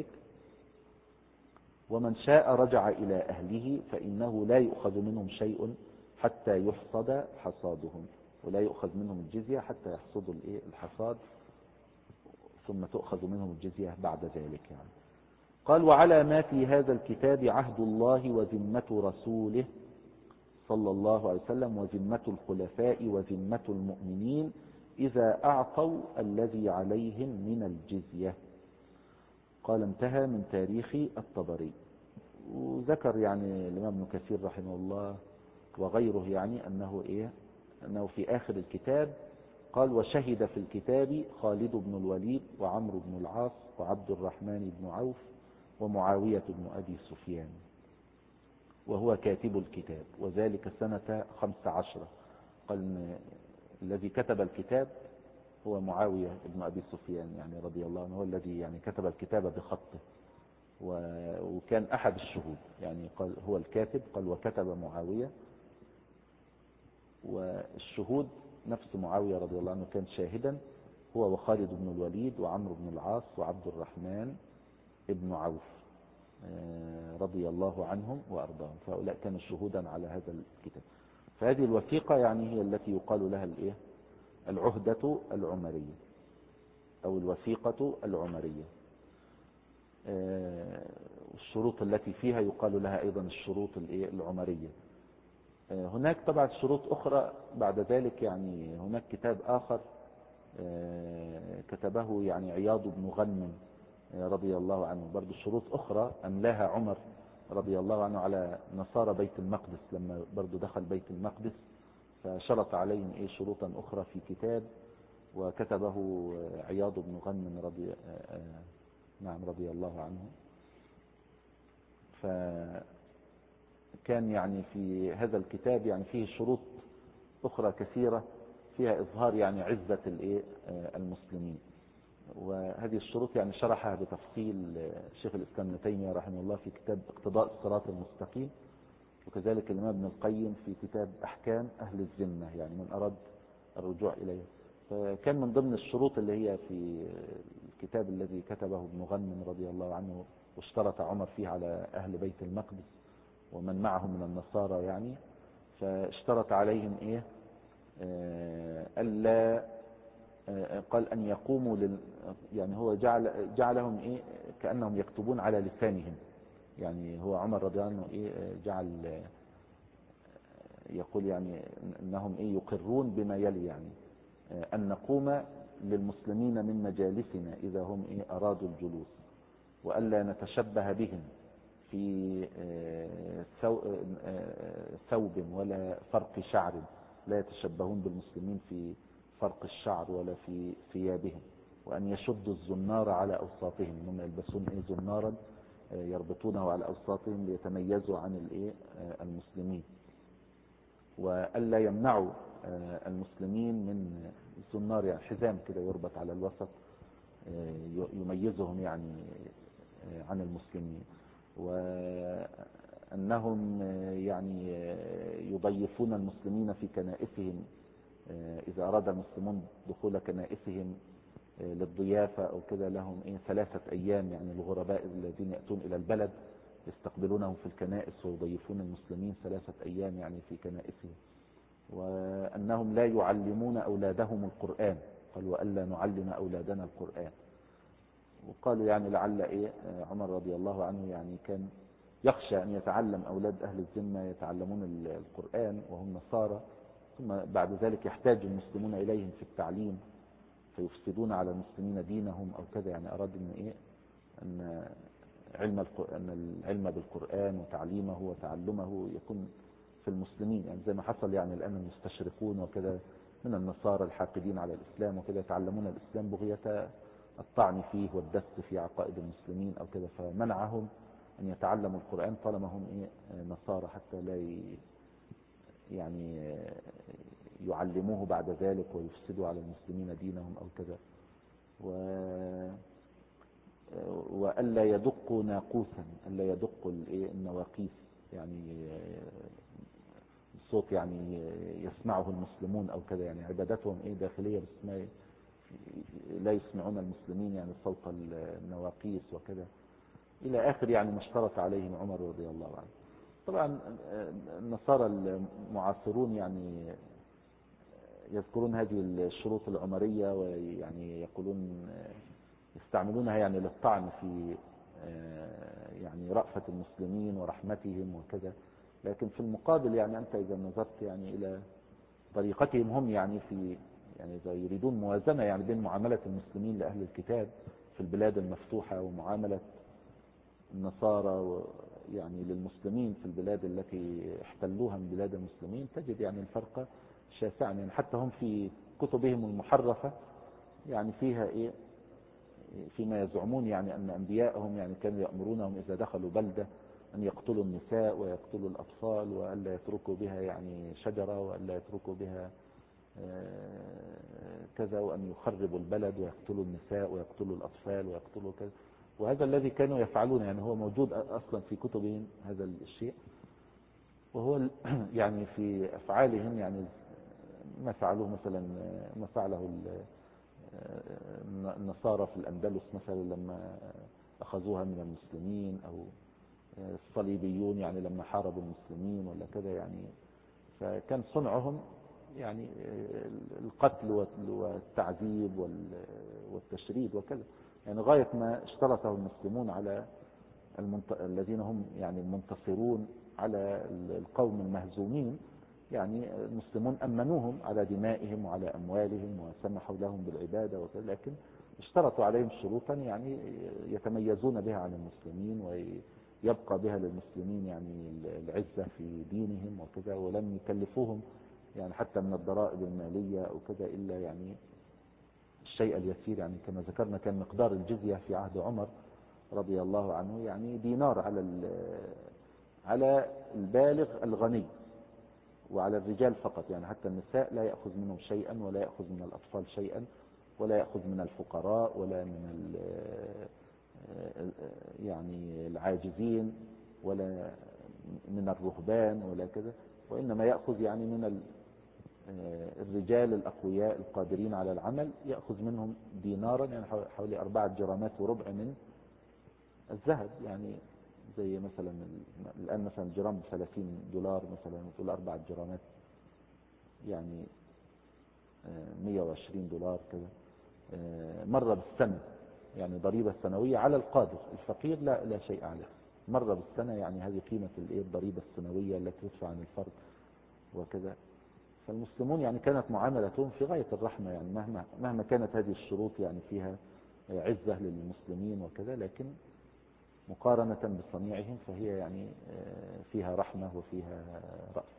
ومن شاء رجع إلى أهله فإنه لا يؤخذ منهم شيء حتى يحصد حصادهم، ولا يؤخذ منهم الجزية حتى يحصدوا الحصاد ثم تؤخذ منهم الجزية بعد ذلك يعني. قال وعلى ما في هذا الكتاب عهد الله وذمة رسوله صلى الله عليه وسلم وذمة الخلفاء وذمة المؤمنين إذا أعطوا الذي عليهم من الجزية. قال انتهى من تاريخ الطبري. وذكر يعني الإمام ابن كثير رحمه الله وغيره يعني أنه في آخر الكتاب قال: وشهد في الكتاب خالد بن الوليد وعمرو بن العاص وعبد الرحمن بن عوف ومعاوية بن أبي سفيان وهو كاتب الكتاب، وذلك سنة 15. قال إن الذي كتب الكتاب هو معاوية بن أبي سفيان يعني رضي الله عنه، هو الذي يعني كتب الكتاب بخطه، وكان أحد الشهود يعني. قال هو الكاتب، قال وكتب معاوية، والشهود نفس معاوية رضي الله عنه كان شاهدا، هو وخالد بن الوليد وعمرو بن العاص وعبد الرحمن ابن عوف رضي الله عنهم وأرضاهم، فهؤلاء كانوا شهودا على هذا الكتاب. فهذه الوثيقة يعني هي التي يقال لها العهدة العمرية أو الوثيقة العمرية. الشروط التي فيها يقال لها أيضا الشروط العمرية. هناك طبعا شروط أخرى بعد ذلك، يعني هناك كتاب آخر كتبه يعني عياض بن غنم رضي الله عنه، برضو شروط أخرى أملاها عمر رضي الله عنه على نصارى بيت المقدس لما برضو دخل بيت المقدس، فشرط عليهم شروطا أخرى في كتاب وكتبه عياض بن غنم رضي الله عنه. فكان يعني في هذا الكتاب يعني فيه شروط أخرى كثيرة فيها إظهار يعني عزة المسلمين، وهذه الشروط يعني شرحها بتفصيل شيخ الإسلام ابن تيمية رحمه الله في كتاب اقتضاء الصراط المستقيم، وكذلك الإمام ابن القيم في كتاب أحكام أهل الذمة يعني من أراد الرجوع إليه. فكان من ضمن الشروط اللي هي في الكتاب الذي كتبه ابن غنم رضي الله عنه واشترط عمر فيه على أهل بيت المقدس ومن معهم من النصارى يعني، فاشترط عليهم ألا قال أن يقوموا يعني هو جعلهم كأنهم يكتبون على لسانهم، يعني هو عمر رضي الله عنه جعل يقول يعني أنهم يقرون بما يلي، يعني أن نقوم للمسلمين من مجالسنا إذا هم أرادوا الجلوس، وألا نتشبه بهم في ثوب ولا فرق شعر، لا يتشبهون بالمسلمين في فرق الشعر ولا في ثيابهم، وأن يشدوا الزنار على أوساطهم، هم يلبسون زنارا يربطونه على أوساطهم ليتميزوا عن المسلمين، وألا يمنعوا المسلمين من الزنار، يعني حزام كده يربط على الوسط يميزهم يعني عن المسلمين، وأنهم يعني يضيفون المسلمين في كنائسهم إذا أراد المسلمون دخول كنائسهم للضيافة أو كده لهم 3 أيام، يعني الغرباء الذين يأتون إلى البلد يستقبلونهم في الكنائس ويضيفون المسلمين 3 أيام يعني في كنائسهم، وأنهم لا يعلمون أولادهم القرآن، قالوا وألا نعلم أولادنا القرآن. وقالوا يعني لعل عمر رضي الله عنه يعني كان يخشى أن يتعلم أولاد أهل الذمة يتعلمون القرآن وهم نصارى، ثم بعد ذلك يحتاج المسلمون إليهم في التعليم فيفسدون على المسلمين دينهم أو كذا، يعني أراد أن العلم بالقرآن وتعليمه وتعلمه يكون في المسلمين، يعني زي ما حصل يعني الآن المستشرقون وكذا من النصارى الحاقدين على الإسلام وكذا يتعلمون الإسلام بغية الطعن فيه والدس في عقائد المسلمين أو كذا، فمنعهم أن يتعلموا القرآن طالما هم نصارى حتى لا يعني يعلموه بعد ذلك ويفسدوا على المسلمين دينهم أو كذا، وألا يدقوا ناقوسا، ألا يدقوا النواقيس، يعني الصوت يعني يسمعه المسلمون أو كذا، يعني عبادتهم داخلية بس لا يسمعون المسلمين يعني صوت النواقيس وكذا إلى آخر يعني ما اشترط عليهم عمر رضي الله عنه. طبعا النصارى المعاصرون يعني يذكرون هذه الشروط العمرية ويعني يقولون يستعملونها يعني للطعن في يعني رأفة المسلمين ورحمتهم وكذا، لكن في المقابل يعني أنت إذا نظرت يعني إلى طريقتهم هم يعني إذا يريدون موازنة يعني بين معاملة المسلمين لأهل الكتاب في البلاد المفتوحة ومعاملة النصارى يعني للمسلمين في البلاد التي احتلوها من بلاد المسلمين تجد يعني الفرق شاسعا. يعني حتى هم في كتبهم المحرفة يعني فيها ايه، فيما يزعمون يعني أن أنبياءهم يعني كانوا يأمرونهم إذا دخلوا بلدة أن يقتلوا النساء ويقتلوا الأطفال وألا يتركوا بها يعني شجرة وألا يتركوا بها كذا، وأن يخربوا البلد ويقتلوا النساء ويقتلوا الأطفال ويقتلوا كذا. وهذا الذي كانوا يفعلون، يعني هو موجود أصلا في كتبهم هذا الشيء، وهو يعني في أفعالهم يعني ما فعلوه مثلا، ما فعله النصارى في الأندلس مثلا لما أخذوها من المسلمين، أو الصليبيون يعني لما حاربوا المسلمين ولا كذا. يعني فكان صنعهم يعني القتل والتعذيب والتشريد وكذا، يعني غاية ما اشترطه المسلمون على الذين هم يعني المنتصرون على القوم المهزومين. يعني المسلمون أمنوهم على دمائهم وعلى أموالهم وسمحوا لهم بالعبادة وكذا، لكن اشترطوا عليهم شروطا يعني يتميزون بها عن المسلمين ويبقى بها للمسلمين يعني العزة في دينهم وكذا، ولم يكلفوهم يعني حتى من الضرائب المالية أو كذا إلا يعني الشيء اليسير. يعني كما ذكرنا كان مقدار الجزية في عهد عمر رضي الله عنه يعني دينار على البالغ الغني، وعلى الرجال فقط. يعني حتى النساء لا يأخذ منهم شيئا، ولا يأخذ من الأطفال شيئا، ولا يأخذ من الفقراء ولا من يعني العاجزين ولا من الرهبان ولا كذا، وإنما يأخذ يعني من الرجال الأقوياء القادرين على العمل، يأخذ منهم دينارا يعني حوالي 4 جرامات وربع من الذهب. يعني زي مثلا الآن مثلا الجرام $30 مثلا، تقول 4 جرامات يعني $120 كذا مرة بالسنة. يعني ضريبة سنوية على القادر، الفقير لا شيء عليه، مرة بالسنة. يعني هذه قيمة الضريبة السنوية التي تدفع عن الفرد وكذا. فالمسلمون يعني كانت معاملتهم في غاية الرحمة، يعني مهما كانت هذه الشروط يعني فيها عزة للمسلمين وكذا، لكن مقارنة بصنيعهم فهي يعني فيها رحمة وفيها رأف.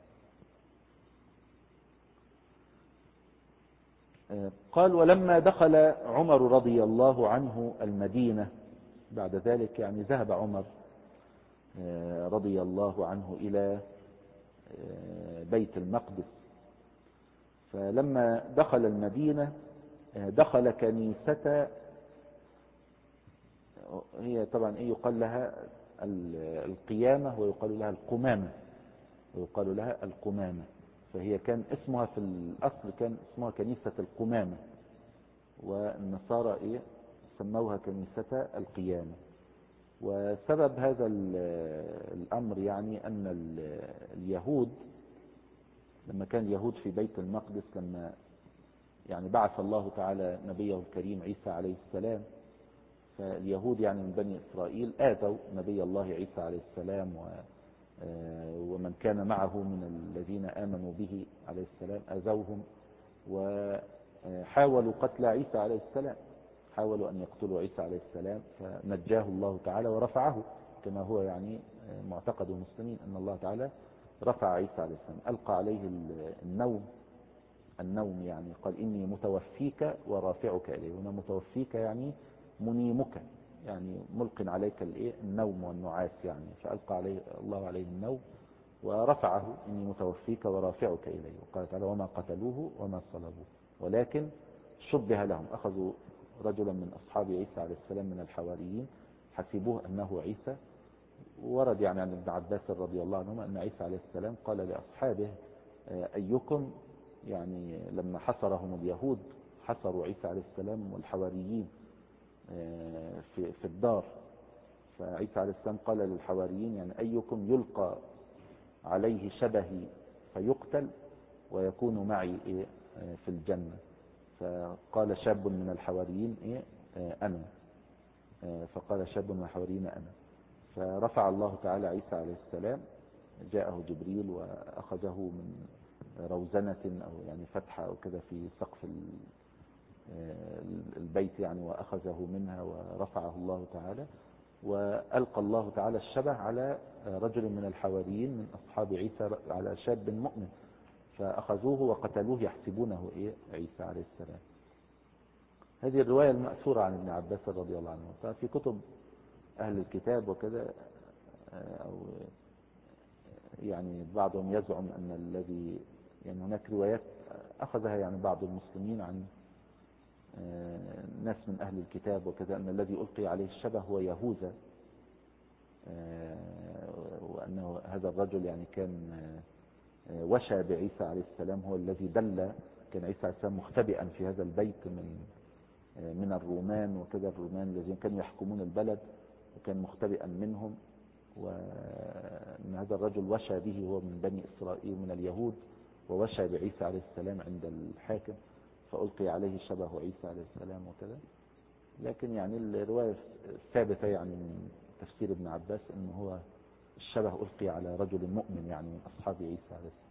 قال: ولما دخل عمر رضي الله عنه المدينة، بعد ذلك يعني ذهب عمر رضي الله عنه إلى بيت المقدس. فلما دخل المدينة دخل كنيسة، هي طبعا يقال لها القيامة ويقال لها القمامة، ويقال لها القمامة. فهي كان اسمها في الأصل كان اسمها كنيسة القمامة، والنصارى سموها كنيسة القيامة. وسبب هذا الأمر يعني أن اليهود لما كان اليهود في بيت المقدس، لما يعني بعث الله تعالى نبيه الكريم عيسى عليه السلام، فاليهود يعني من بني إسرائيل آذوا نبي الله عيسى عليه السلام ومن كان معه من الذين آمنوا به عليه السلام، آذوهم وحاولوا قتل عيسى عليه السلام، حاولوا أن يقتلوا عيسى عليه السلام، فنجاه الله تعالى ورفعه، كما هو يعني معتقد المسلمين أن الله تعالى رفع عيسى عليه السلام، ألقى عليه النوم. يعني قال: إني متوفيك ورافعك إليه. هنا متوفيك يعني منيمك، يعني ملق عليك النوم والنعاس يعني، فألقى عليه الله عليه النوم ورفعه: إني متوفيك ورافعك إليه. وقال تعالى: وما قتلوه وما صلبوه ولكن شبه لهم. أخذوا رجلا من أصحاب عيسى عليه السلام من الحواريين، حسبوه أنه عيسى. ورد يعني عن ابن عباس رضي الله عنهما أن عيسى عليه السلام قال لأصحابه: أيكم، يعني لما حصرهم اليهود حصروا عيسى عليه السلام والحواريين في الدار، فعيسى عليه السلام قال للحواريين: يعني أيكم يلقى عليه شبهي فيقتل ويكون معي في الجنة؟ فقال شاب من الحواريين: أنا. فقال شاب من الحواريين: أنا. فرفع الله تعالى عيسى عليه السلام، جاءه جبريل وأخذه من روزنة أو يعني فتحة أو كذا في سقف البيت يعني، وأخذه منها ورفعه الله تعالى. وألقى الله تعالى الشبه على رجل من الحواريين من أصحاب عيسى، على شاب مؤمن، فأخذوه وقتلوه يحسبونه عيسى عليه السلام. هذه الرواية المأثورة عن ابن عباس رضي الله عنه. ففي كتب أهل الكتاب وكذا، أو يعني بعضهم يزعم أن الذي يعني هناك روايات أخذها يعني بعض المسلمين عن ناس من أهل الكتاب وكذا، أن الذي ألقي عليه الشبه هو يهوذا، وأنه هذا الرجل يعني كان وشى بعيسى عليه السلام، هو الذي دل. كان عيسى عليه السلام مختبئا في هذا البيت من الرومان وكذا، الرومان الذين كانوا يحكمون البلد، وكان مختبئا منهم، وأن هذا الرجل وشى به، هو من بني إسرائيل من اليهود، ووشى بعيسى عليه السلام عند الحاكم، فألقي عليه شبه عيسى عليه السلام وكذا. لكن يعني الرواية الثابتة يعني من تفسير ابن عباس أنه هو الشبه ألقي على رجل مؤمن يعني من أصحاب عيسى عليه السلام.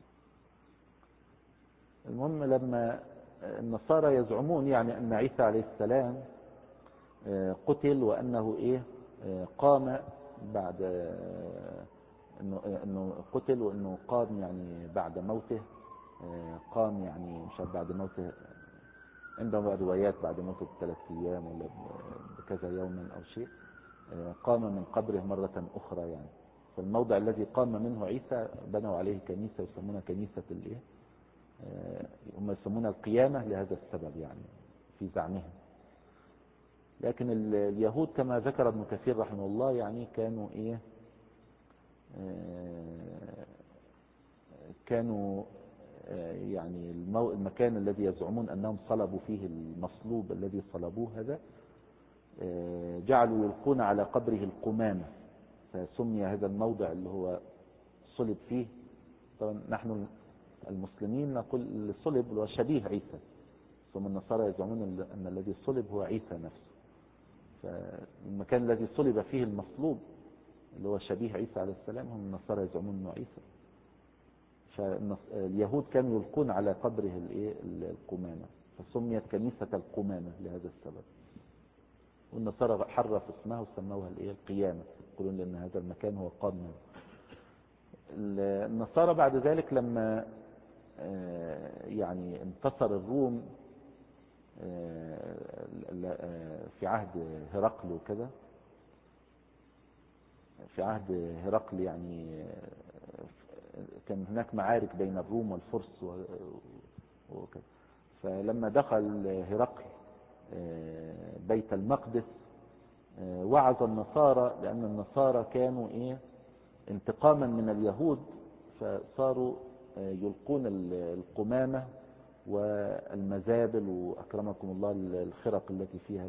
المهم لما النصارى يزعمون يعني أن عيسى عليه السلام قتل، وأنه قام بعد أنه قتل، وأنه قام يعني بعد موته، قام يعني مش بعد موته، عندهم روايات بعد موته ب3 أيام ولا بكذا يوما أو شيء، قام من قبره مرة أخرى يعني. فالموضع الذي قام منه عيسى بنوا عليه كنيسة يسمونها كنيسة هم يسمونها القيامة لهذا السبب يعني في زعمهم. لكن اليهود كما ذكر ابن كثير رحمه الله يعني كانوا يعني المكان الذي يزعمون أنهم صلبوا فيه المصلوب الذي صلبوه هذا، جعلوا يلقون على قبره القمامة، فسمي هذا الموضع اللي هو صلب فيه. طبعا نحن المسلمين نقول صلب اللي هو شبيه عيسى، ثم النصارى يزعمون أن الذي صلب هو عيسى نفسه. فالمكان الذي صلب فيه المصلوب اللي هو شبيه عيسى عليه السلام هم النصارى يزعمون أنه عيسى. فاليهود كانوا يلقون على قبره القمامة، فسميت كنيسة القمامة لهذا السبب. والنصارى حرف اسمها وسموها القيامة، يقولون لأن هذا المكان هو قام. النصارى بعد ذلك لما يعني انتصر الروم في عهد هرقل وكذا، في عهد هرقل يعني كان هناك معارك بين الروم والفرس وكذا. فلما دخل هرقل بيت المقدس وعظ النصارى، لأن النصارى كانوا انتقاما من اليهود، فصاروا يلقون القمامة والمزابل وأكرمكم الله الخرق التي فيها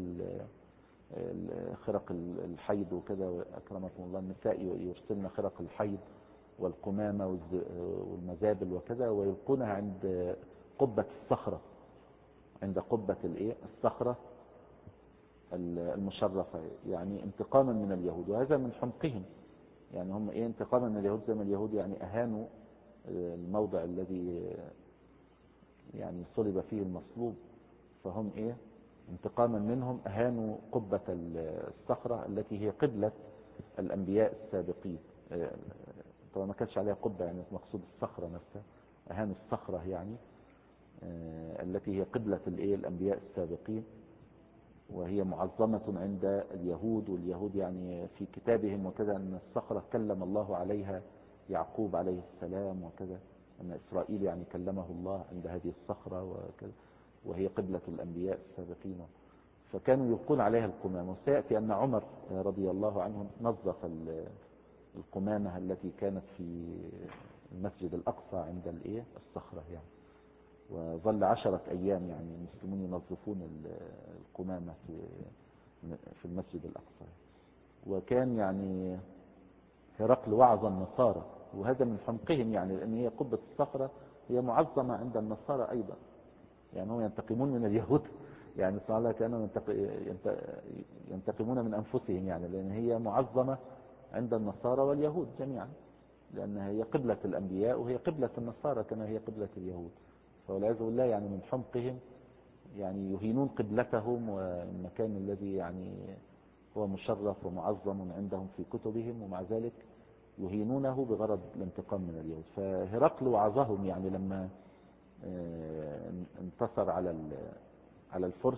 خرق الحيض وكذا، وأكرمكم الله النساء يرسلن خرق الحيض والقمامة والمزابل وكذا، ويلقونها عند قبة الصخرة، عند قبة الصخرة المشرفة، يعني انتقاما من اليهود. وهذا من حمقهم، يعني هم انتقاما من اليهود، زي ما اليهود يعني أهانوا الموضع الذي يعني صلب فيه المصلوب، فهم انتقاما منهم أهانوا قبة الصخرة التي هي قبلة الأنبياء السابقين. طبعا ما كانش عليها قبة، يعني مقصود الصخرة نفسها، أهانوا الصخرة يعني التي هي قبلة الأنبياء السابقين، وهي معظمة عند اليهود. واليهود يعني في كتابهم وكذا أن الصخرة كلم الله عليها يعقوب عليه السلام وكذا، أن إسرائيل يعني كلمه الله عند هذه الصخرة وكذا، وهي قبلة الأنبياء السابقين. فكانوا يلقون عليها القمامة. وسيأتي أن عمر رضي الله عنه نظف القمامة التي كانت في المسجد الأقصى عند الصخرة يعني، وظل 10 أيام يعني المسلمون ينظفون القمامة في المسجد الأقصى. وكان يعني هرقل وعظ النصارى، وهذا من حمقهم يعني، لأن هي قبة الصخرة هي معظمة عند النصارى أيضا، يعني هم ينتقمون من اليهود، يعني سبحان الله كانوا ينتقمون من أنفسهم يعني، لأن هي معظمة عند النصارى واليهود جميعا، لأنها هي قبلة الأنبياء وهي قبلة النصارى كما هي قبلة اليهود. فوالعياذ بالله يعني من حمقهم يعني يهينون قبلتهم والمكان الذي يعني هو مشرف ومعظم عندهم في كتبهم، ومع ذلك يهينونه بغرض الانتقام من اليهود. فهرقل وعظهم يعني لما انتصر على الفرس،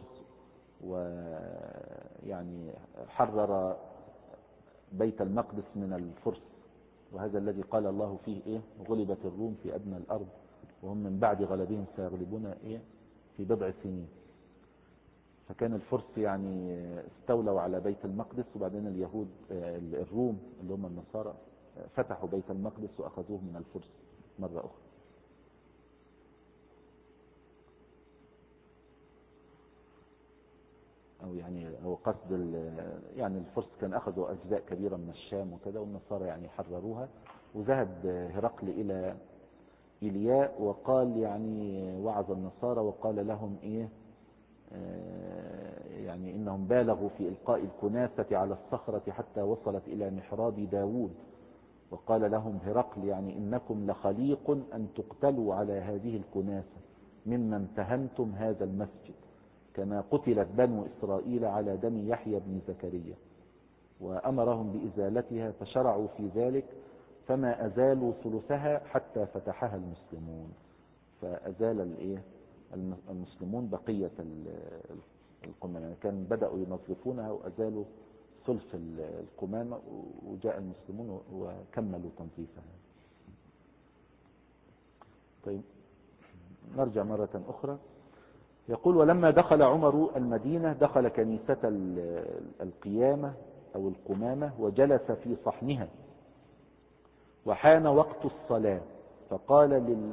ويعني حرر بيت المقدس من الفرس، وهذا الذي قال الله فيه ايه غلبت الروم في ادنى الارض وهم من بعد غلبهم سيغلبون ايه في بضع سنين. فكان الفرس يعني استولوا على بيت المقدس، وبعدين اليهود الروم اللي هم النصارى فتحوا بيت المقدس واخذوه من الفرس مرة اخرى. او يعني هو قصد يعني الفرس كان اخذوا اجزاء كبيرة من الشام وكذا، والنصارى يعني حرروها. وذهب هرقل الى إلياء وقال يعني وعظ النصارى وقال لهم ايه يعني انهم بالغوا في القاء الكناسة على الصخرة حتى وصلت الى محراب داود. وقال لهم هرقل يعني انكم لخليق ان تقتلوا على هذه الكناسة ممن تهنتم هذا المسجد، كما قتلت بنو اسرائيل على دم يحيى بن زكريا. وامرهم بازالتها فشرعوا في ذلك، فما ازالوا ثلثها حتى فتحها المسلمون. فازال المسلمون بقية القمامة، يعني كان بدأوا ينظفونها وازالوا ثلث القمامة، وجاء المسلمون وكملوا تنظيفها. طيب نرجع مرة اخرى. يقول ولما دخل عمر المدينة دخل كنيسة القيامة او القمامة وجلس في صحنها، وحان وقت الصلاة، فقال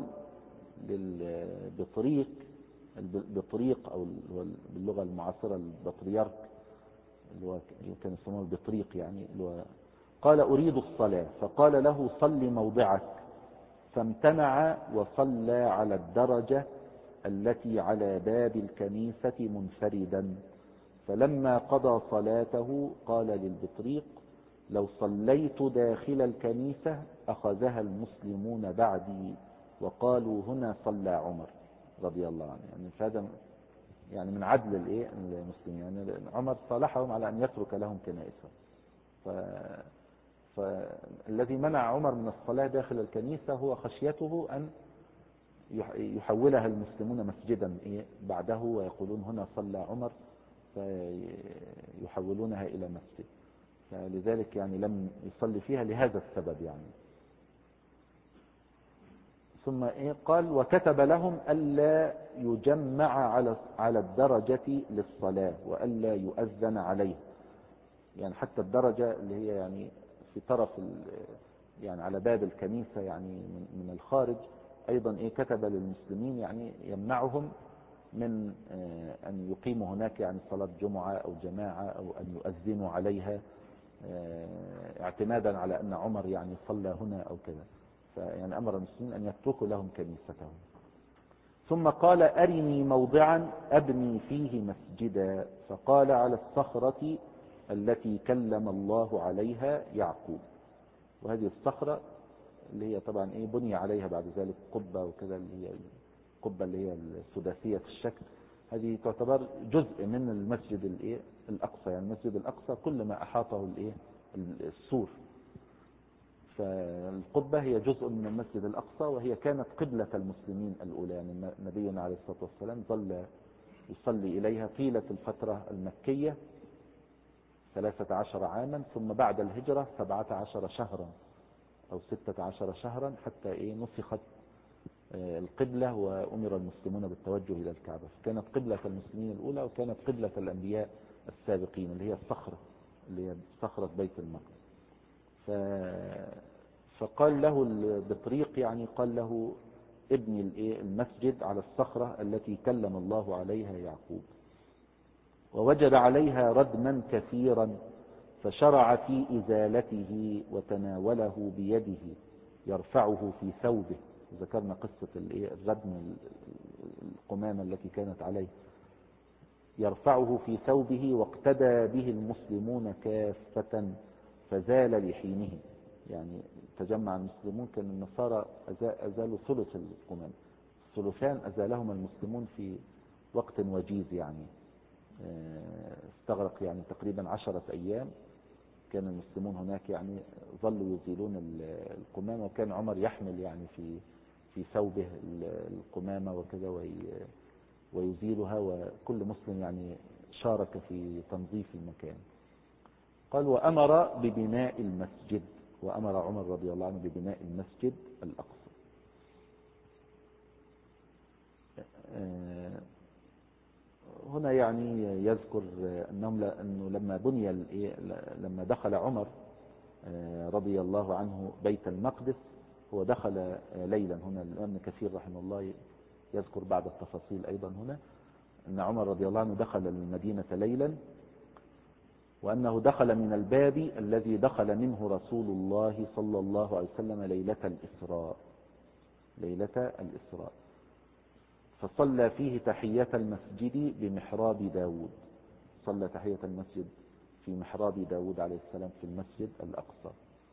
للبطريق، البطريق او باللغة المعاصرة البطريرك اللي هو كان يسموه البطريق يعني، اللي هو قال أريد الصلاة، فقال له صل موضعك، فامتنع وصلى على الدرجة التي على باب الكنيسة منفردا. فلما قضى صلاته قال للبطريق لو صليت داخل الكنيسة أخذها المسلمون بعدي وقالوا هنا صلى عمر رضي الله عنه. يعني هذا يعني من عدل المسلمين، يعني عمر صالحهم على أن يترك لهم كنائسهم. فالذي منع عمر من الصلاة داخل الكنيسة هو خشيته أن يحولها المسلمون مسجدا بعده ويقولون هنا صلى عمر فيحولونها إلى مسجد، فلذلك يعني لم يصلي فيها لهذا السبب يعني. ثم قال وكتب لهم ألا يجمع على الدرجة للصلاة وألا يؤذن عليه، يعني حتى الدرجة اللي هي يعني في طرف يعني على باب الكنيسة يعني من الخارج أيضا كتب للمسلمين يعني يمنعهم من أن يقيموا هناك يعني صلاة جمعة أو جماعة أو أن يؤذنوا عليها اعتمادا على أن عمر يعني صلى هنا أو كذا. فيعني أمر المسلمين أن يتركوا لهم كنيستهم. ثم قال أرني موضعا أبني فيه مسجدا، فقال على الصخرة التي كلم الله عليها يعقوب. وهذه الصخرة اللي هي طبعا بني عليها بعد ذلك قبة وكذا، اللي هي القبة اللي هي السداسية الشكل، هذه تعتبر جزء من المسجد الأقصى. يعني المسجد الأقصى كل ما أحاطه السور، فالقبة هي جزء من المسجد الأقصى، وهي كانت قبلة المسلمين الأولى. يعني نبينا عليه الصلاة والسلام ظل يصلي إليها طيلة الفترة المكية 13 عاما، ثم بعد الهجرة 17 شهرا أو 16 شهرا حتى نسخت القبلة وأمر المسلمون بالتوجه إلى الكعبة. فكانت قبلة المسلمين الأولى وكانت قبلة الأنبياء السابقين اللي هي الصخرة، اللي هي صخرة بيت المقدس. فقال له البطريق يعني قال له ابني المسجد على الصخرة التي كلم الله عليها يعقوب. ووجد عليها ردما كثيرا فشرع في إزالته وتناوله بيده يرفعه في ثوبه. ذكرنا قصة الردم القمامة التي كانت عليه، يرفعه في ثوبه واقتدى به المسلمون كافة فزال لحينه. يعني تجمع المسلمون، كان النصارى أزالوا ثلث القمامة، ثلثان أزالهم المسلمون في وقت وجيز يعني. استغرق يعني تقريبا 10 أيام. كان المسلمون هناك يعني ظلوا يزيلون القمامة، وكان عمر يحمل يعني في ثوبه القمامة وكذا ويزيلها، وكل مسلم يعني شارك في تنظيف المكان. قال وأمر ببناء المسجد، وأمر عمر رضي الله عنه ببناء المسجد الأقصى. هنا يعني يذكر أنه لما دخل عمر رضي الله عنه بيت المقدس، هو دخل ليلا. هنا الإمام ابن كثير رحمه الله يذكر بعض التفاصيل أيضا هنا، أن عمر رضي الله عنه دخل المدينة ليلا، وأنه دخل من الباب الذي دخل منه رسول الله صلى الله عليه وسلم ليلة الإسراء، فصلى فيه تحية المسجد بمحراب داود. صلى تحية المسجد في محراب داود عليه السلام في المسجد الأقصى.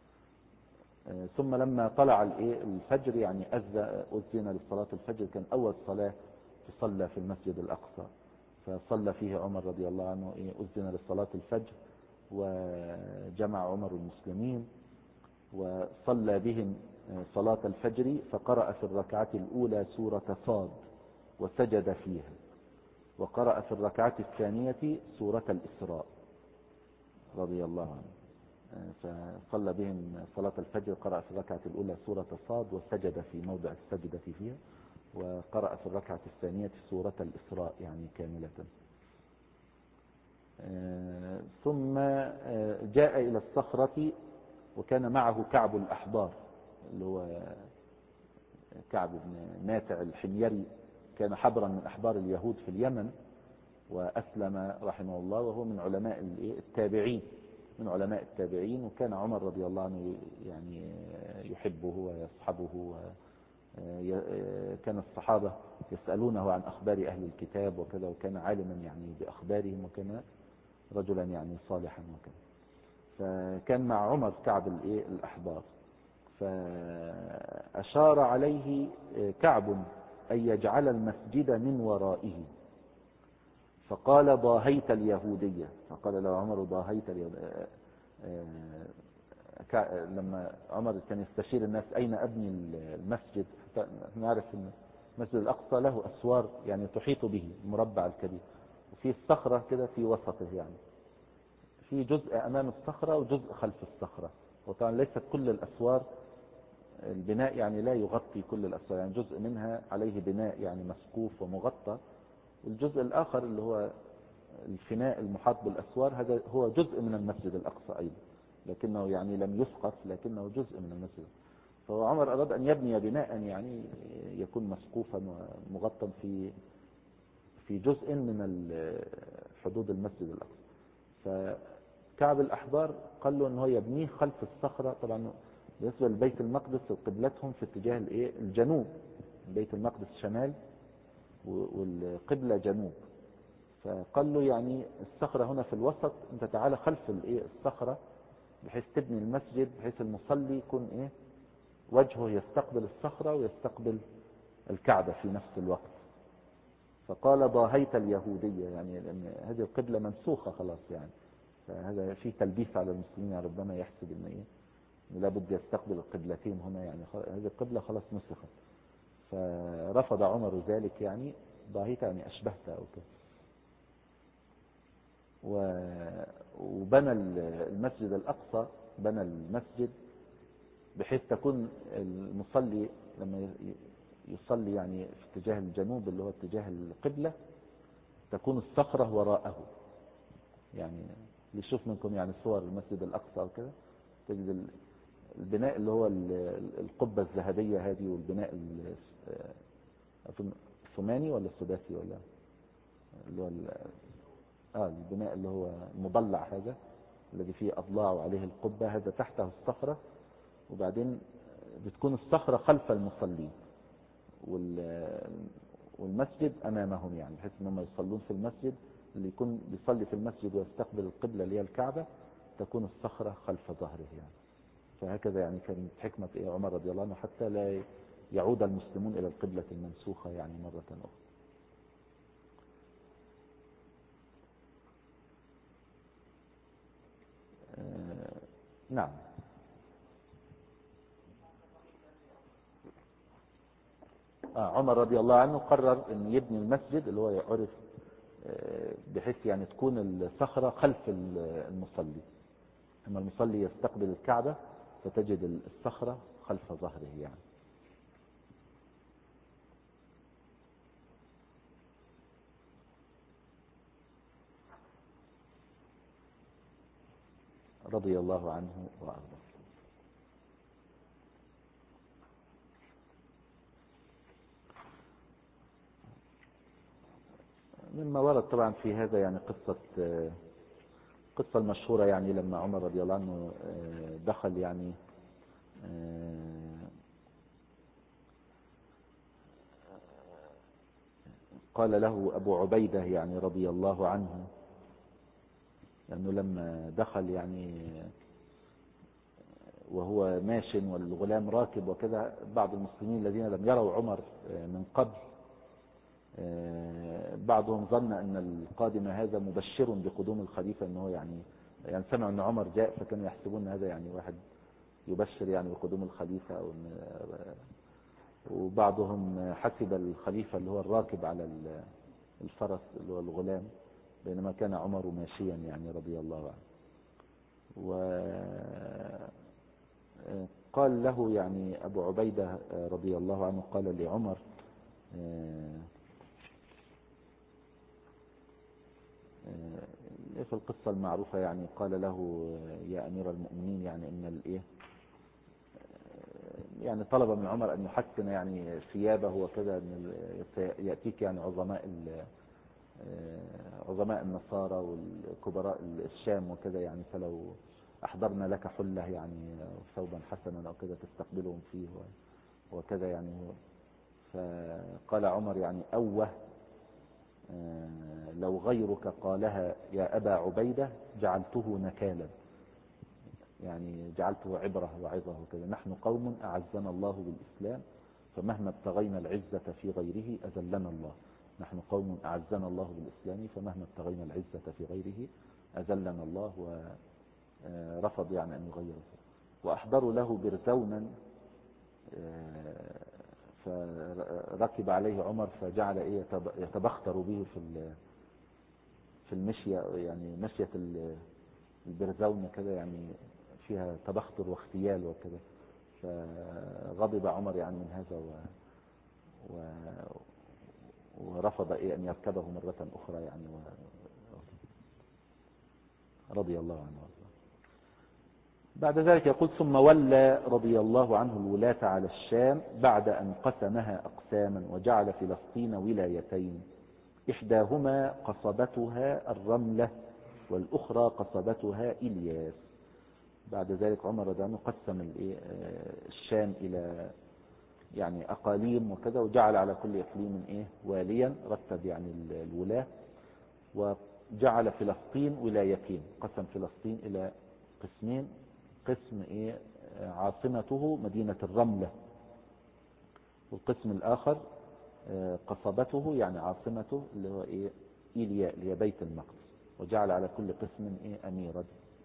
ثم لما طلع الفجر يعني أذن للصلاة الفجر، كان أول صلاة تصلى في المسجد الأقصى، فصلى فيه عمر رضي الله عنه أذن للصلاة الفجر، وجمع عمر المسلمين وصلى بهم صلاة الفجر، فقرأ في الركعة الأولى سورة صاد وسجد فيها، وقرأ في الركعة الثانية سورة الإسراء رضي الله عنه. فصلى بهم صلاة الفجر، قرأ في الركعة الأولى سورة صاد وسجد في موضع السجدة فيها، وقرأ في الركعة الثانية سورة الإسراء يعني كاملة. ثم جاء إلى الصخرة، وكان معه كعب الأحبار اللي هو كعب بن ماتع الحميري، كان حبرا من أحبار اليهود في اليمن، وأسلم رحمه الله، وهو من علماء التابعين. وكان عمر رضي الله عنه يعني يحبه ويصحبه، كان الصحابة يسألونه عن أخبار أهل الكتاب وكذا، وكان عالما يعني بأخبارهم، وكان رجلا يعني صالحا وكذا. فكان مع عمر كعب الأحبار، فأشار عليه كعب أن يجعل المسجد من ورائه، فقال ضاهيت اليهودية. فقال له عمر ضاهيت اليهودية. لما عمر كان يستشير الناس أين أبني المسجد، نعرف أن المسجد الأقصى له أسوار يعني تحيط به، المربع الكبير، وفي الصخرة كده في وسطه، يعني في جزء أمام الصخرة وجزء خلف الصخرة. وطبعا ليست كل الأسوار البناء يعني لا يغطي كل الأسوار، يعني جزء منها عليه بناء يعني مسقوف ومغطى، والجزء الآخر اللي هو الفناء المحاط بالأسوار هذا هو جزء من المسجد الأقصى أيضا، لكنه يعني لم يسقف، لكنه جزء من المسجد. فهو عمر أراد أن يبني بناء يعني يكون مسقوفا ومغطى في جزء من حدود المسجد الأقصى. فكعب الأحبار قال له أنه يبنيه خلف الصخرة. طبعا بالنسبة لبيت المقدس قبلتهم في اتجاه الجنوب، بيت المقدس شمال والقبلة جنوب. فقال له يعني الصخرة هنا في الوسط، انت تعالى خلف الصخرة بحيث تبني المسجد، بحيث المصلي يكون وجهه يستقبل الصخرة ويستقبل الكعبة في نفس الوقت. فقال ضاهيت اليهودية، يعني لأن هذه القبلة منسوخة خلاص، يعني فهذا في تلبيس على المسلمين، يعني ربما يحسب ان لابد يستقبل القبلتين هنا، يعني هذه القبلة خلاص نسخت. فرفض عمر ذلك، يعني ضاهيت يعني أشبهت أو كده. وبنى المسجد الأقصى، بنى المسجد بحيث تكون المصلي لما يصلي يعني في اتجاه الجنوب اللي هو اتجاه القبلة، تكون الصخرة وراءه. يعني اللي يشوف منكم يعني صور المسجد الأقصى وكده، تجد البناء اللي هو القبة الذهبية هذه، والبناء الثماني ولا السداسي ولا اللي هو البناء اللي هو المضلع هذا الذي فيه أضلاع وعليه القبة، هذا تحته الصخرة، وبعدين بتكون الصخرة خلف المصلين والمسجد أمامهم، يعني بحيث أنهم يصلون في المسجد، اللي يكون بيصلي في المسجد ويستقبل القبلة اللي هي الكعبة، تكون الصخرة خلف ظهره يعني. فهكذا يعني كانت حكمة عمر رضي الله عنه حتى لا يعود المسلمون إلى القبلة المنسوخة يعني مرة أخرى. نعم. عمر رضي الله عنه قرر أن يبني المسجد اللي هو يعرف بحيث يعني تكون الصخرة خلف المصلي، أما المصلي يستقبل الكعبة فتجد الصخرة خلف ظهره يعني. رضي الله عنه وأرضاه. مما ورد طبعا في هذا يعني قصة المشهورة يعني لما عمر رضي الله عنه دخل يعني قال له أبو عبيدة يعني رضي الله عنه، لأنه لما دخل يعني وهو ماش والغلام راكب وكذا، بعض المسلمين الذين لم يروا عمر من قبل بعضهم ظن أن القادم هذا مبشر بقدوم الخليفة، أنه يعني سمعوا أن عمر جاء فكانوا يحسبون هذا يعني واحد يبشر يعني بقدوم الخليفة وبعضهم حسب الخليفة اللي هو الراكب على الفرس اللي هو الغلام، بينما كان عمر ماشيا يعني رضي الله عنه. وقال له يعني أبو عبيدة رضي الله عنه قال لعمر في القصة المعروفة يعني قال له يا أمير المؤمنين يعني إن يعني طلب من عمر أن يحسن يعني ثيابه وكذا، يأتيك يعني عظماء النصارى والكبراء الشام وكذا يعني، فلو أحضرنا لك حلة يعني ثوبا حسنا أو كذا تستقبلهم فيه وكذا يعني. فقال عمر يعني أوه لو غيرك قالها يا أبا عبيدة جعلته نكالا، يعني جعلته عبرة وعظة وكذا. نحن قوم أعزنا الله بالإسلام فمهما ابتغينا العزة في غيره أذلنا الله. نحن قوم أعزنا الله بالإسلام فمهما ابتغينا العزة في غيره أذلنا الله. ورفض يعني أن يغيره. وأحضروا له برزونا فركب عليه عمر فجعل يتبختر به في المشية، يعني مشية البرزون كذا يعني فيها تبختر واختيال وكذا. فغضب عمر يعني من هذا ورفض أن يركبه مرة أخرى يعني رضي الله عنه. بعد ذلك يقول ثم ولى رضي الله عنه الولاة على الشام بعد أن قسمها أقساما وجعل فلسطين ولايتين، إحداهما قصبتها الرملة والأخرى قصبتها إلياس. بعد ذلك عمر رضي الله عنه قسم الشام إلى يعني أقاليم وكذا، وجعل على كل إقليم واليا، رتب يعني الولاة، وجعل فلسطين ولايتين، قسم فلسطين إلى قسمين، قسم عاصمته مدينة الرملة، والقسم الآخر قصبته يعني عاصمته اللي هو إيلياء اللي هي بيت المقدس، وجعل على كل قسم أميرا.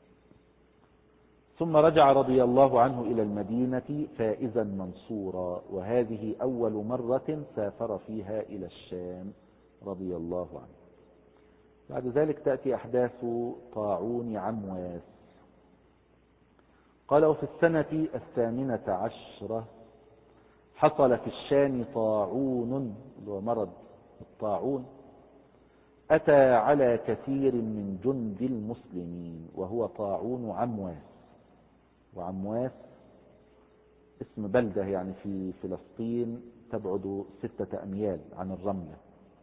ثم رجع رضي الله عنه إلى المدينة فائزا منصورا، وهذه أول مرة سافر فيها إلى الشام رضي الله عنه. بعد ذلك تأتي أحداث طاعون عمواس. قال وفي السنة 18 حصل في الشام طاعون، ومرض الطاعون أتى على كثير من جند المسلمين، وهو طاعون عمواس. وعمواس اسم بلدة يعني في فلسطين تبعد 6 أميال عن الرملة.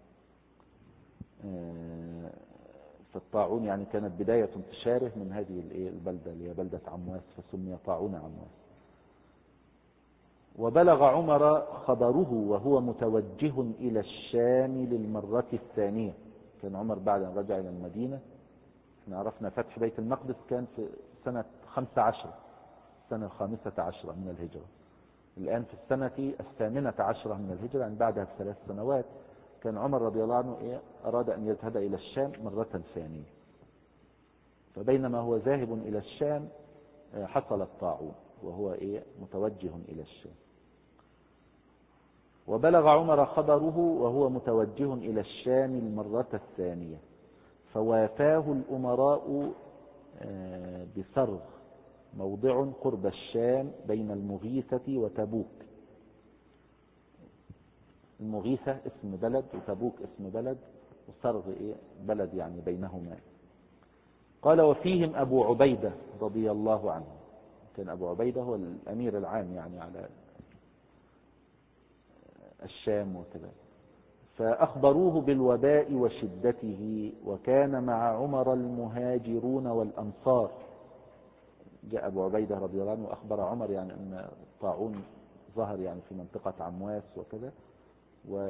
فالطاعون يعني كانت بداية انتشاره من هذه البلدة اللي هي بلدة عمواس، فسمي طاعون عمواس. وبلغ عمر خبره وهو متوجه إلى الشام للمرة الثانية. كان عمر بعد أن رجع إلى المدينة، احنا عرفنا فتح بيت المقدس كان في سنة 15، السنة 15 من الهجرة. الآن في السنة 18 من الهجرة، يعني بعدها ب3 سنوات، كان عمر رضي الله عنه أراد أن يذهب إلى الشام مرة ثانية. فبينما هو ذاهب إلى الشام حصل الطاعون وهو متوجه إلى الشام. وبلغ عمر خبره وهو متوجه إلى الشام المرة الثانية، فوافاه الأمراء بسرغ، موضع قرب الشام بين المغيثة وتبوك. المغيثة اسم بلد وتبوك اسم بلد، وسرغ بلد يعني بينهما. قال وفيهم أبو عبيدة رضي الله عنه، كان أبو عبيدة هو الأمير العام يعني على الشام وكذا. فأخبروه بالوباء وشدته، وكان مع عمر المهاجرون والأنصار. جاء أبو عبيدة رضي الله عنه وأخبر عمر يعني أن الطاعون ظهر يعني في منطقة عمواس وكذا، و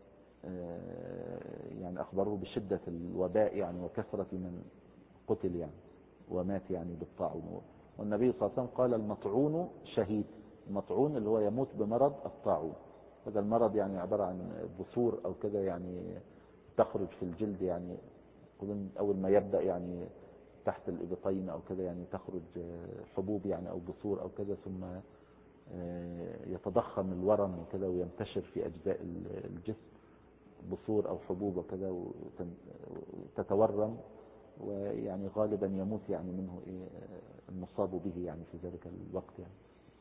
يعني أخبروه بشدة الوباء يعني وكثرة من قتل يعني ومات يعني بالطاعون. والنبي صلى الله عليه وسلم قال المطعون شهيد. المطعون اللي هو يموت بمرض الطاعون. هذا المرض يعني عبارة عن بثور أو كذا يعني تخرج في الجلد، يعني أول ما يبدأ يعني تحت الإبطين أو كذا يعني تخرج حبوب يعني أو بثور أو كذا، ثم يتضخم الورم وكذا وينتشر في أجزاء الجسم بثور أو حبوب وكذا وتتورم، ويعني غالبا يموت يعني منه المصاب به يعني في ذلك الوقت يعني.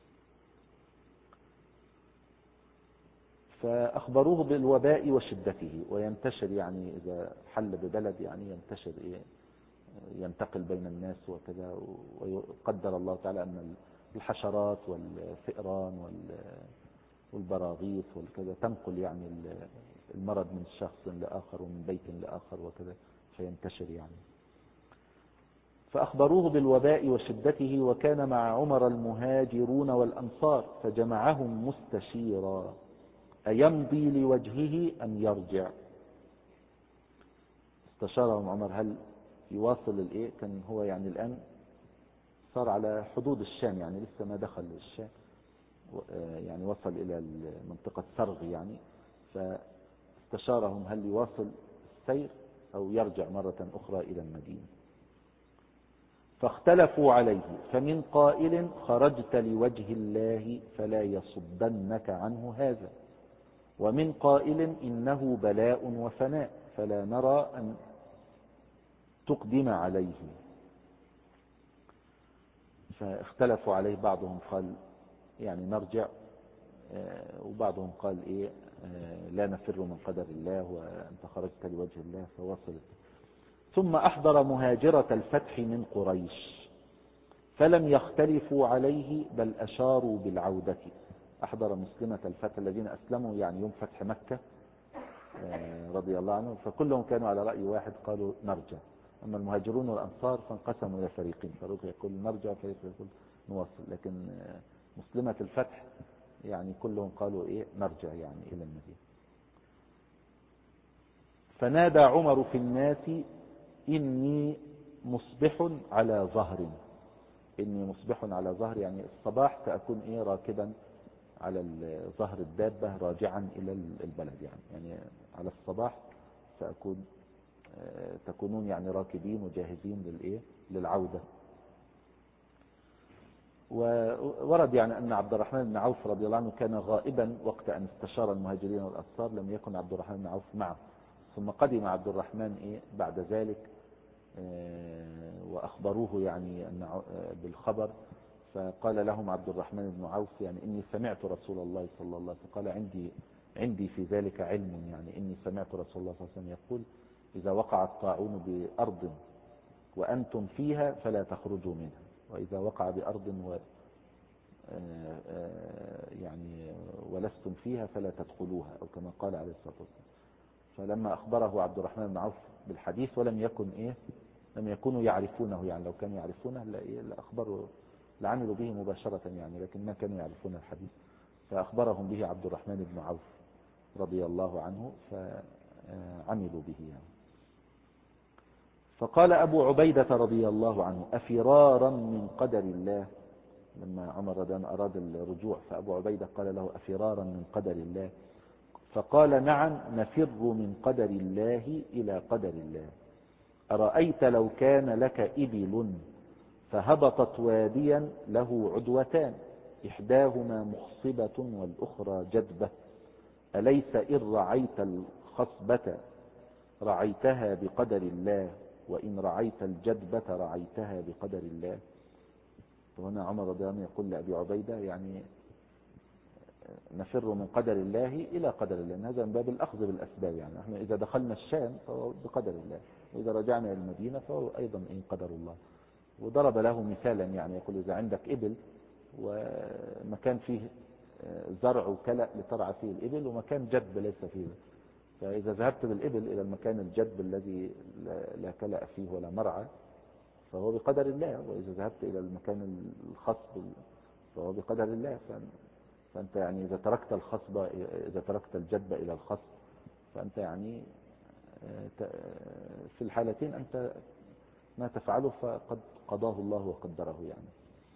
فأخبروه بالوباء وشدته، وينتشر يعني إذا حل ببلد يعني ينتشر ينتقل بين الناس وكذا. وقدر الله تعالى أن الحشرات والفئران والبراغيث والكذا تنقل يعني المرض من شخص لآخر ومن بيت لآخر وكذا فينتشر يعني. فأخبروه بالوباء وشدته، وكان مع عمر المهاجرون والأنصار، فجمعهم مستشيرا أيمضي لوجهه أم يرجع. استشارهم عمر هل يواصل كان هو يعني الآن صار على حدود الشام يعني لسه ما دخل الشام، يعني وصل إلى منطقة سرغ يعني. فاستشارهم هل يواصل السير أو يرجع مرة أخرى إلى المدينة. فاختلفوا عليه، فمن قائل خرجت لوجه الله فلا يصدنك عنه هذا، ومن قائل إنه بلاء وفناء فلا نرى أن تقدم عليه. فاختلفوا عليه، بعضهم قال يعني نرجع، وبعضهم قال لا نفر من قدر الله وأنت خرجت لوجه الله فوصلت. ثم أحضر مهاجرة الفتح من قريش فلم يختلفوا عليه بل أشاروا بالعودة. أحضر مسلمة الفتح الذين أسلموا يعني يوم فتح مكة رضي الله عنهم، فكلهم كانوا على رأي واحد قالوا نرجع. أما المهاجرون والأنصار فانقسموا إلى فريقين، فريق يقول نرجع وفريق يقول نوصل. لكن مسلمة الفتح يعني كلهم قالوا نرجع يعني إلى المدينة. فنادى عمر في الناس إني مصبح على ظهر. إني مصبح على ظهر يعني الصباح سأكون راكبا على ظهر الدابة راجعا إلى البلد يعني على الصباح سأكون تكونون يعني راكبين وجاهزين للعودة. وورد يعني أن عبد الرحمن بن عوف رضي الله عنه كان غائبا وقت أن استشار المهاجرين والأنصار، لم يكن عبد الرحمن بن عوف معه. ثم قدم عبد الرحمن بعد ذلك وأخبروه يعني بالخبر. فقال لهم عبد الرحمن بن عوف يعني إني سمعت رسول الله صلى الله عليه وسلم، قال عندي في ذلك علم، يعني إني سمعت رسول الله صلى الله عليه وسلم يقول إذا وقع الطاعون بأرض وأنتم فيها فلا تخرجوا منها، وإذا وقع بأرض يعني ولستم فيها فلا تدخلوها، أو كما قال عليه الصلاة والسلام. فلما أخبره عبد الرحمن بن عوف بالحديث ولم يكن لم يكونوا يعرفونه، يعني لو كانوا يعرفونه لأخبروا لعملوا به مباشرة يعني، لكن ما كانوا يعرفون الحديث. فأخبرهم به عبد الرحمن بن عوف رضي الله عنه فعملوا به يعني. فقال أبو عبيدة رضي الله عنه أفرارا من قدر الله، لما عمر رضي الله عنه أراد الرجوع فأبو عبيدة قال له أفرارا من قدر الله؟ فقال نعم نفر من قدر الله إلى قدر الله. أرأيت لو كان لك إبل فهبطت واديا له عدوتان إحداهما مخصبة والأخرى جدبة، أليس إن رعيت الخصبة رعيتها بقدر الله، وإن رعيت الجدبة رعيتها بقدر الله. وهنا عمر رضي الله عنه يقول لأبي عبيدة يعني نفر من قدر الله إلى قدر الله، هذا من باب الأخذ بالأسباب، يعني احنا إذا دخلنا الشام فهو بقدر الله، وإذا رجعنا إلى المدينة فهو أيضا إن قدر الله. وضرب له مثالا، يعني يقول إذا عندك إبل ومكان فيه زرع وكلأ لترعى فيه الإبل ومكان جدب ليس فيه، فإذا ذهبت بالإبل إلى المكان الجدب الذي لا كلأ فيه ولا مرعى فهو بقدر الله، وإذا ذهبت إلى المكان الخصب فهو بقدر الله. فأنت يعني إذا تركت الخصبة، إذا تركت الجدب إلى الخصب، فأنت يعني في الحالتين أنت ما تفعله فقد قضاه الله وقدره يعني.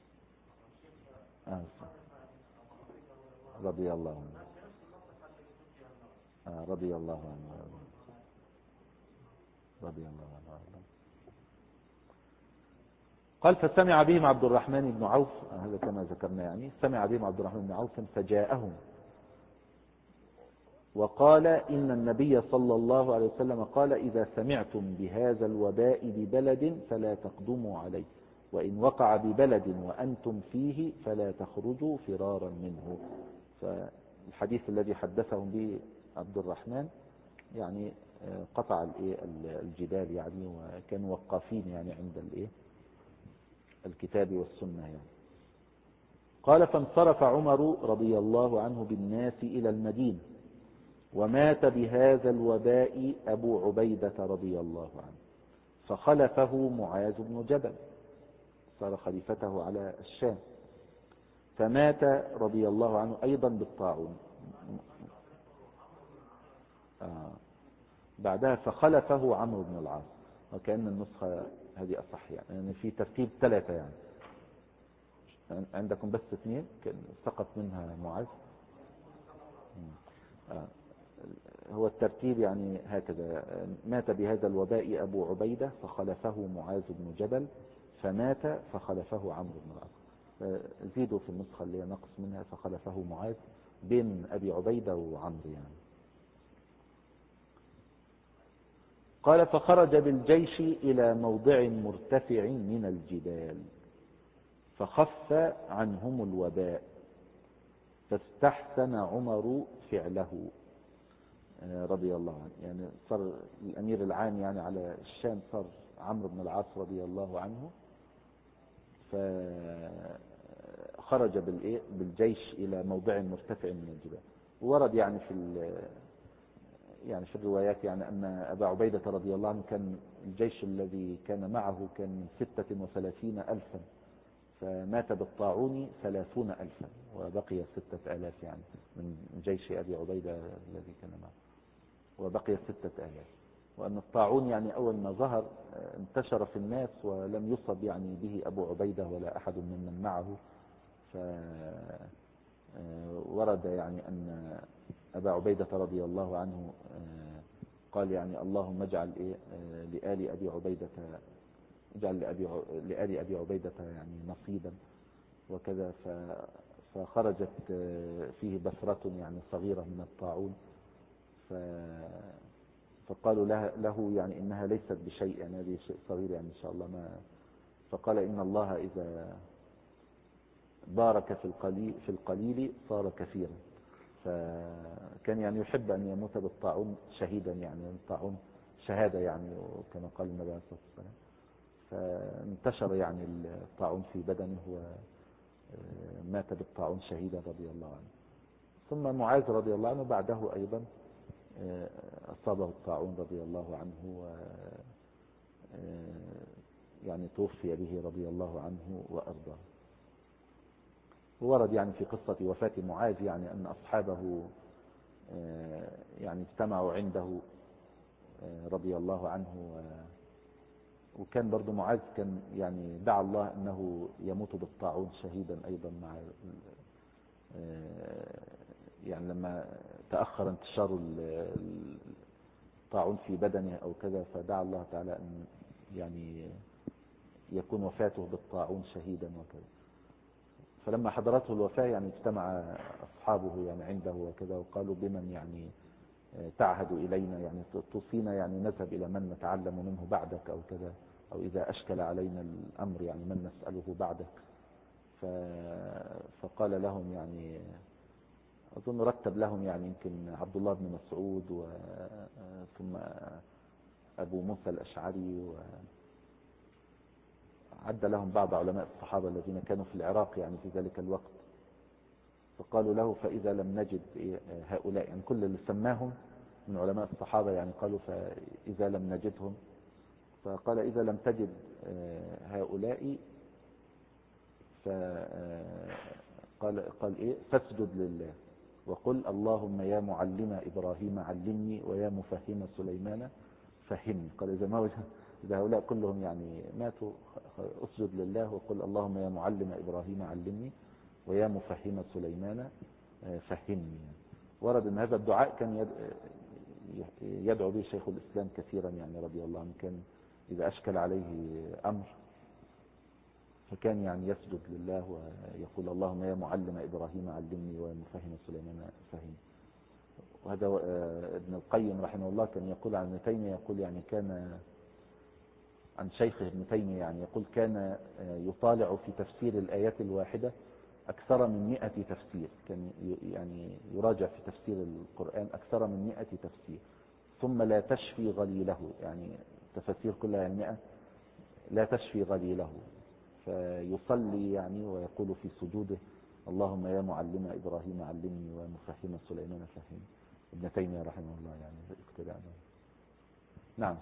رضي الله عنه. رضي الله عنه. رضي الله عنه. قال فسمع بهم عبد الرحمن بن عوف، هذا كما ذكرنا، يعني سمع بهم عبد الرحمن بن عوف فجاءهم وقال إن النبي صلى الله عليه وسلم قال إذا سمعتم بهذا الوباء ببلد فلا تقدموا عليه، وإن وقع ببلد وأنتم فيه فلا تخرجوا فرارا منه. فالحديث الذي حدثهم به عبد الرحمن يعني قطع الجبال يعني، وكانوا وقافين يعني عند الكتاب والسنة يعني. قال فانصرف عمر رضي الله عنه بالناس إلى المدينة، ومات بهذا الوباء أبو عبيدة رضي الله عنه، فخلفه معاذ بن جبل، صار خليفته على الشام، فمات رضي الله عنه أيضا بالطاعون. بعدها فخلفه عمرو بن العاص، وكأن النسخة هذه أصح يعني في ترتيب 3 يعني، عندكم بس 2 سقط منها معاذ. هو الترتيب يعني هكذا: مات بهذا الوباء أبو عبيدة فخلفه معاذ بن جبل، فمات فخلفه عمرو بن العاص. زيدوا في النسخة اللي نقص منها فخلفه معاذ بين أبي عبيدة وعمرو يعني. قال فخرج بالجيش إلى موضع مرتفع من الجبال فخف عنهم الوباء، فاستحسن عمر فعله رضي الله عنه. يعني صار الأمير العام يعني على الشام صار عمرو بن العاص رضي الله عنه، فخرج بالجيش إلى موضع مرتفع من الجبال. ورد يعني في الروايات يعني أن أبا عبيدة رضي الله عنه كان الجيش الذي كان معه كان 36,000، فمات بالطاعون 30,000 وبقي 6,000 يعني من جيش أبي عبيدة الذي كان معه، وبقي 6,000. وأن الطاعون يعني أول ما ظهر انتشر في الناس ولم يصب يعني به أبو عبيدة ولا أحد ممن معه. فورد يعني أن أبا عبيدة رضي الله عنه قال يعني اللهم اجعل لآل أبي عبيدة، اجعل لآل أبي عبيدة يعني نصيبا وكذا. فخرجت فيه بثرة يعني صغيرة من الطاعون، فقالوا له يعني إنها ليست بشيء، يعني هذه شيء صغير يعني إن شاء الله ما. فقال إن الله إذا بارك في القليل صار كثيرا. فكان يعني يحب أن يموت بالطاعون شهيدا، يعني الطاعون شهادة يعني، وكما قال النبي عليه الصلاة والسلام. فانتشر يعني الطاعون في بدنه ومات بالطاعون شهيدا رضي الله عنه. ثم معاذ رضي الله عنه بعده أيضا أصابه الطاعون رضي الله عنه، و يعني توفي به رضي الله عنه وأرضاه. ورد يعني في قصة وفاة معاذ يعني أن أصحابه يعني اجتمعوا عنده رضي الله عنه، وكان برضو معاذ كان يعني دعا الله أنه يموت بالطاعون شهيدا أيضا مع يعني لما تأخر انتشار الطاعون في بدنه أو كذا، فدعا الله تعالى أن يعني يكون وفاته بالطاعون شهيدا وكذا. فلما حضرته الوفاة يعني اجتمع أصحابه يعني عنده وكذا، وقالوا بمن يعني تعهد إلينا، يعني توصينا يعني نذهب إلى من نتعلم منه بعدك أو كذا، أو إذا أشكل علينا الأمر يعني من نسأله بعدك. فقال لهم يعني أظن رتب لهم يعني يمكن عبد الله بن مسعود ثم أبو موسى الأشعري، وعد لهم بعض علماء الصحابة الذين كانوا في العراق يعني في ذلك الوقت. فقالوا له فإذا لم نجد هؤلاء، يعني كل اللي سماهم من علماء الصحابة يعني قالوا فإذا لم نجدهم، فقال إذا لم تجد هؤلاء قال إيه فاسجد لله وقل اللهم يا معلم إبراهيم علمني ويا مفهم سليمان فهمني. قال إذا هؤلاء كلهم يعني ماتوا اسجد لله وقل اللهم يا معلم إبراهيم علمني ويا مفهم سليمان فهمني. ورد أن هذا الدعاء كان يدعو به شيخ الإسلام كثيرا يعني رضي الله عنه، كان إذا أشكل عليه أمر فكان يعني يسجد لله ويقول اللهم يا معلم إبراهيم علمني ويا مفهم سليمان فهمني. وهذا ابن القيم رحمه الله كان يقول عن ابن تيمية، يقول يعني كان عن شيخه ابن تيمية يعني يقول كان يطالع في تفسير الآيات الواحدة أكثر من 100 تفسير، كان يعني يراجع في تفسير القرآن أكثر من 100 تفسير، ثم لا تشفي غليله، يعني تفسير كلها يعني 100 لا تشفي غليله. فيصلي يعني ويقول في سجوده اللهم يا معلم إبراهيم علمني ومفهم سليمان فهمني. ابن تيمية رحمه الله يعني اقتداء. نعم.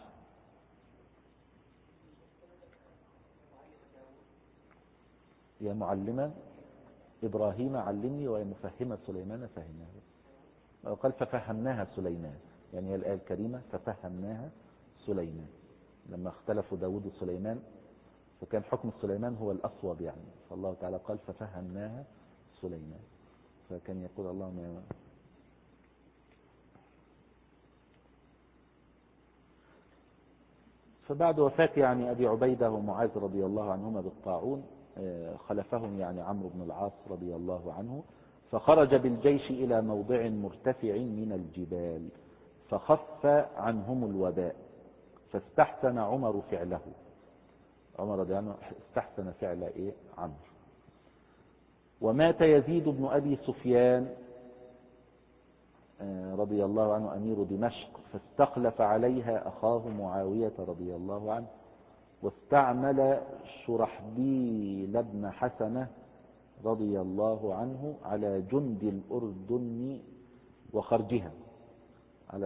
يا معلم إبراهيم علمني ويا مفهم سليمان فهمني. وقال ففهمناها سليمان، يعني هي الآية الكريمة ففهمناها سليمان. لما اختلفوا داود وسليمان فكان حكم سليمان هو الأصوب يعني، فالله تعالى قال ففهمناها سليمان، فكان يقول اللهم يا. فبعد وفاة يعني أبي عبيدة ومعاذ رضي الله عنهما بالطاعون خلفهم يعني عمرو بن العاص رضي الله عنه، فخرج بالجيش إلى موضع مرتفع من الجبال فخف عنهم الوباء، فاستحسن عمر فعله. عمر رضي الله عنه استحسن فعل عمرو. ومات يزيد بن أبي سفيان رضي الله عنه أمير دمشق، فاستخلف عليها أخاه معاوية رضي الله عنه، واستعمل شرحبيل بن حسنة رضي الله عنه على جند الأردن وخرجها، على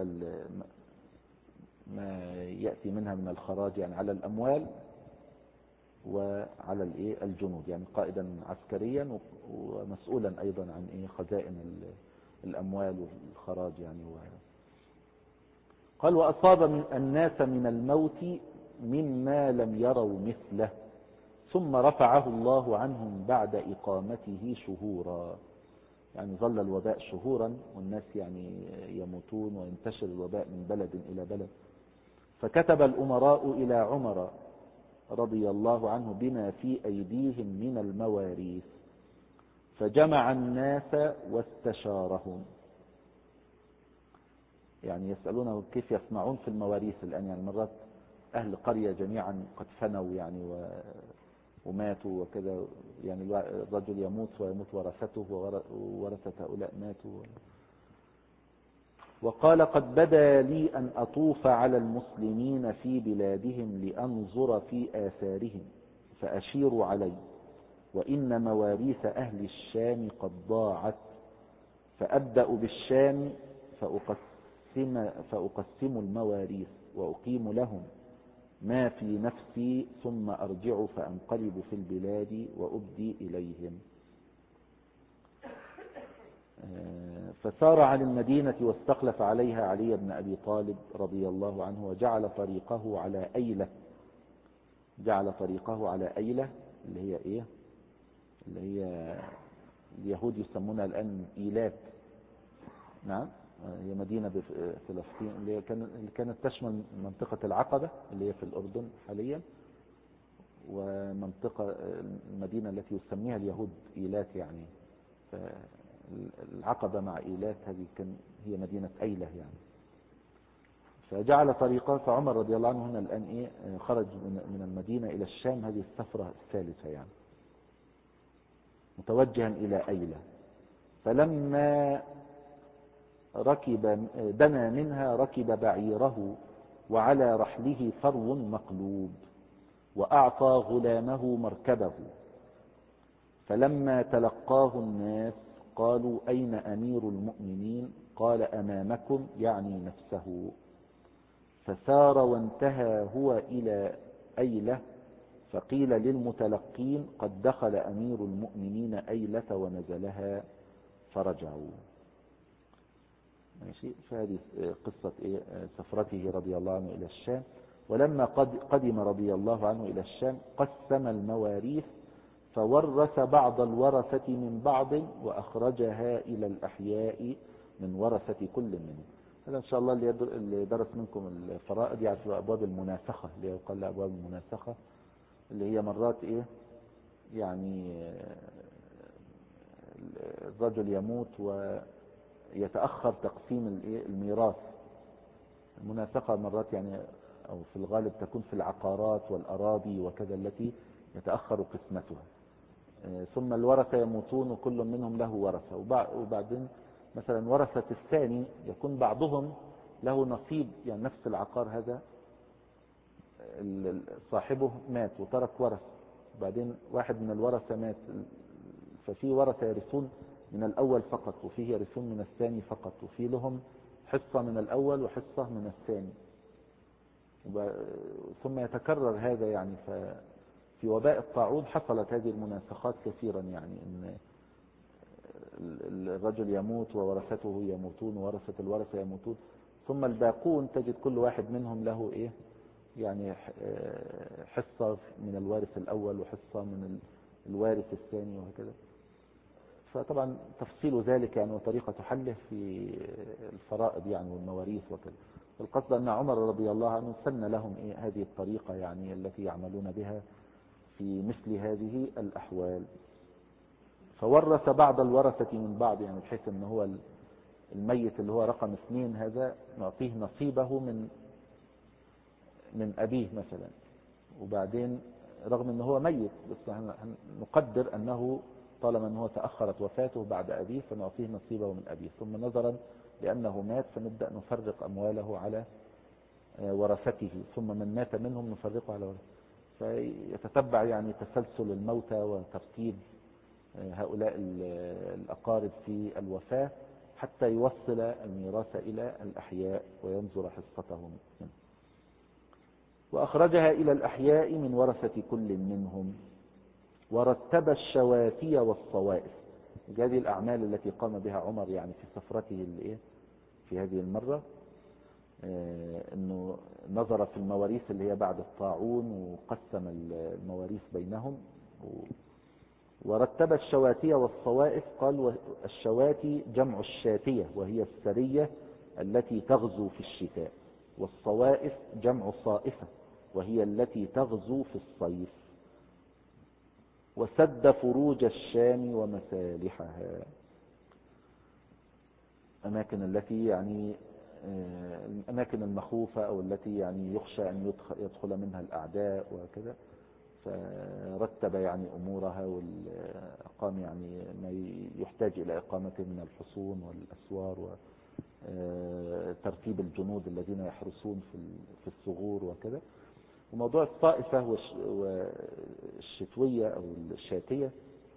ما يأتي منها من الخراج يعني على الأموال وعلى الجنود، يعني قائدا عسكريا ومسؤولا أيضا عن خزائن الأموال والخراج يعني. قال وأصاب من الناس من الموت مما لم يروا مثله، ثم رفعه الله عنهم بعد إقامته شهورا. يعني ظل الوباء شهورا والناس يعني يموتون وينتشر الوباء من بلد إلى بلد. فكتب الأمراء إلى عمر رضي الله عنه بما في أيديهم من المواريث، فجمع الناس واستشارهم، يعني يسألونه كيف يصنعون في المواريث الآن. يعني مرات أهل القرية جميعا قد فنوا يعني وماتوا وكذا، يعني الرجل يموت ويموت ورثته وورثة هؤلاء ماتوا. وقال قد بدا لي أن أطوف على المسلمين في بلادهم لأنظر في آثارهم فأشير علي، وإن مواريث أهل الشام قد ضاعت، فأبدأ بالشام فأقسم المواريث وأقيم لهم ما في نفسي، ثم أرجع فأنقلب في البلاد وأبدي إليهم. فسار عن المدينة واستخلف عليها علي بن أبي طالب رضي الله عنه، وجعل طريقه على أيلة. جعل طريقه على أيلة اللي هي اللي هي اليهود يسمونها الآن إيلات. نعم، هي مدينة بفلسطين اللي كانت تشمل منطقة العقبة اللي هي في الأردن حاليا، ومنطقة المدينة التي يسميها اليهود إيلات يعني. العقبة مع إيلات هذه هي مدينة أيلة يعني. فجعل طريقه. فعمر رضي الله عنه هنا الآن خرج من المدينة إلى الشام، هذه السفرة الثالثة يعني، متوجها إلى أيلة. فلما دنا منها ركب بعيره وعلى رحله فرو مقلوب، وأعطى غلامه مركبه. فلما تلقاه الناس قالوا أين أمير المؤمنين؟ قال أمامكم، يعني نفسه. فسار وانتهى هو إلى أيلة، فقيل للمتلقين قد دخل أمير المؤمنين أيلة ونزلها، فرجعوا. ماشي. فهذه قصة سفرته رضي الله عنه إلى الشام. ولما قدم رضي الله عنه إلى الشام قسم المواريث، فورث بعض الورثة من بعض، وأخرجها إلى الأحياء من ورثة كل منهم. هذا إن شاء الله اللي درس منكم الفرائض يعرف أبواب المناسخة، اللي يقال لها أبواب المناسخة، اللي هي مرات يعني الرجل يموت ويتأخر تقسيم الميراث. المناسخة مرات يعني أو في الغالب تكون في العقارات والأراضي وكذا، التي يتأخر قسمتها. ثم الورثة يموتون وكل منهم له ورثة، وبعدين مثلا ورثة الثاني يكون بعضهم له نصيب، يعني نفس العقار هذا صاحبه مات وترك ورث، بعدين واحد من الورثة مات، ففي ورثة يرثون من الأول فقط، وفيه يرثون من الثاني فقط، وفي لهم حصة من الأول وحصة من الثاني. ثم يتكرر هذا يعني. في وباء الطاعون حصلت هذه المناسخات كثيرا، يعني ان الرجل يموت وورثته يموتون وورثة الورثة يموتون، ثم الباقون تجد كل واحد منهم له يعني حصة من الوارث الأول وحصة من الوارث الثاني وهكذا. فطبعا تفصيل ذلك يعني وطريقة حله في الفرائض يعني والمواريث وكذا. القصد أن عمر رضي الله عنه سن لهم هذه الطريقة يعني التي يعملون بها في مثل هذه الأحوال. فورث بعض الورثة من بعض، يعني بحيث أنه هو الميت اللي هو رقم 2 هذا نعطيه نصيبه من أبيه مثلا، وبعدين رغم أنه هو ميت بس نقدر أنه طالما أنه تأخرت وفاته بعد أبيه فنعطيه نصيبه من أبيه، ثم نظرا لأنه مات فنبدأ نفرق أمواله على ورثته، ثم من مات منهم نفرقه على ورثته. فيتتبع يعني تسلسل الموتى وترتيب هؤلاء الأقارب في الوفاة حتى يوصل الميراث إلى الأحياء وينظر حصتهم منه. وأخرجها إلى الأحياء من ورثة كل منهم، ورتب الشوافي والصوائف. هذه الأعمال التي قام بها عمر يعني في سفرته في هذه المرة، أنه نظر في المواريث اللي هي بعد الطاعون وقسم المواريث بينهم. ورتب الشواتي والصوائف. قال الشواتي جمع الشاتية وهي السرية التي تغزو في الشتاء، والصوائف جمع صائفة وهي التي تغزو في الصيف. وسد فروج الشام ومسالحها، أماكن التي يعني الأماكن المخوفة أو التي يعني يخشى أن يدخل منها الأعداء وكذا، فرتب يعني أمورها وأقام يعني ما يحتاج إلى إقامته من الحصون والأسوار وترتيب الجنود الذين يحرسون في الثغور وكذا. وموضوع الطائفة والشتوية أو الشاتية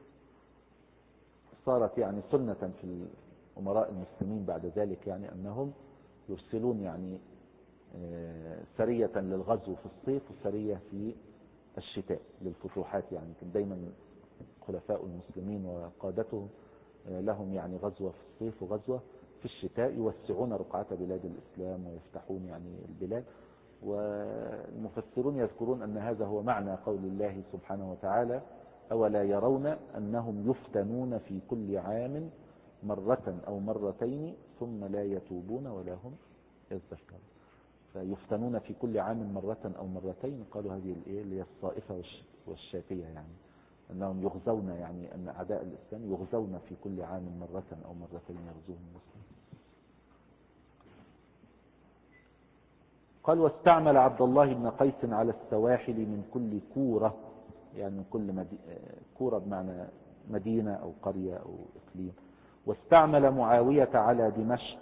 صارت يعني سنة في أمراء المسلمين بعد ذلك، يعني أنهم يرسلون يعني سرية للغزو في الصيف وسرية في الشتاء للفتوحات. يعني كان دايما خلفاء المسلمين وقادتهم لهم يعني غزوة في الصيف وغزوة في الشتاء، يوسعون رقعة بلاد الإسلام ويفتحون يعني البلاد. والمفسرون يذكرون أن هذا هو معنى قول الله سبحانه وتعالى: أولا يرون أنهم يفتنون في كل عام مرة أو مرتين ثم لا يتوبون ولا هم يذكرون. فيفتنون في كل عام مرة أو مرتين. قالوا هذه اللي هي الصائفة والشاتية، يعني أنهم يغزون، يعني أن أعداء الإسلام يغزون في كل عام مرة أو مرتين يغزوهم المسلمين. قال واستعمل عبد الله بن قيس على السواحل من كل كورة، يعني من كل كورة بمعنى مدينة أو قرية أو إقليم. واستعمل معاوية على دمشق،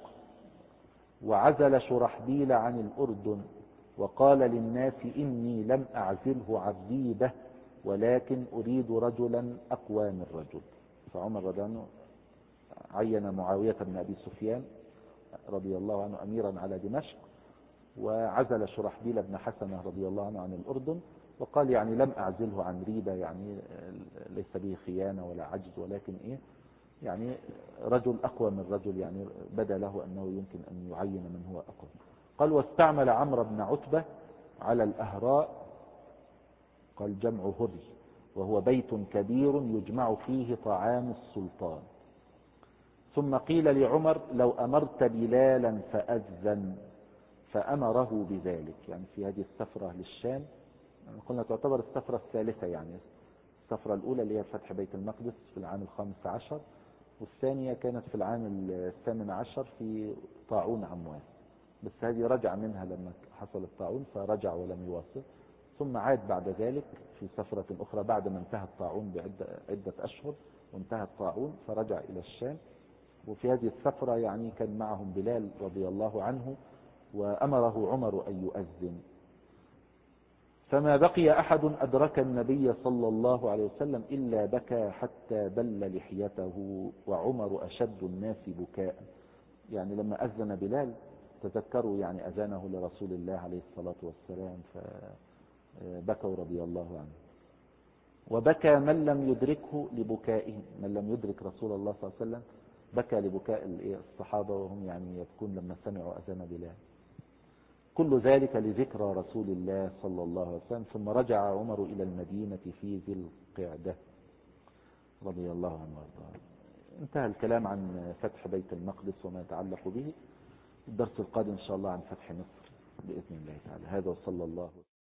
وعزل شرحبيل عن الأردن، وقال للناس إني لم أعزله عن ريبة ولكن أريد رجلا أقوى من رجل. فعمر رضي الله عنه عين معاوية بن أبي سفيان رضي الله عنه أميرا على دمشق، وعزل شرحبيل بن حسنة رضي الله عنه عن الأردن، وقال يعني لم أعزله عن ريبة، يعني ليس به خيانة ولا عجز، ولكن يعني رجل أقوى من رجل، يعني بدا له أنه يمكن أن يعين من هو أقوى. قال واستعمل عمرو بن عتبة على الأهراء، قال جمع هري، وهو بيت كبير يجمع فيه طعام السلطان. ثم قيل لعمر لو أمرت بلالا فأذن، فأمره بذلك. يعني في هذه السفرة للشام، قلنا تعتبر السفرة الثالثة، يعني السفرة الأولى اللي هي فتح بيت المقدس في العام 15، والثانية كانت في العام 18 في طاعون عمواس، بس هذه رجع منها لما حصل الطاعون فرجع ولم يواصل، ثم عاد بعد ذلك في سفرة أخرى بعد ما انتهى الطاعون بعدة أشهر، وانتهى الطاعون فرجع إلى الشام. وفي هذه السفرة يعني كان معهم بلال رضي الله عنه، وأمره عمر أن يؤذن. فما بقي أحد أدرك النبي صلى الله عليه وسلم إلا بكى حتى بل لحيته، وعمر أشد الناس بكاء. يعني لما أذن بلال تذكروا يعني أذانه لرسول الله عليه الصلاة والسلام، فبكوا رضي الله عنه. وبكى من لم يدركه لبكائهم، من لم يدرك رسول الله صلى الله عليه وسلم بكى لبكاء الصحابة، وهم يعني يبكون لما سمعوا أذان بلال. كل ذلك لذكرى رسول الله صلى الله عليه وسلم. ثم رجع عمر إلى المدينة في ذي القعدة رضي الله عنه وارضاه. انتهى الكلام عن فتح بيت المقدس وما يتعلق به. الدرس القادم إن شاء الله عن فتح مصر بإذن الله تعالى. هذا وصلى الله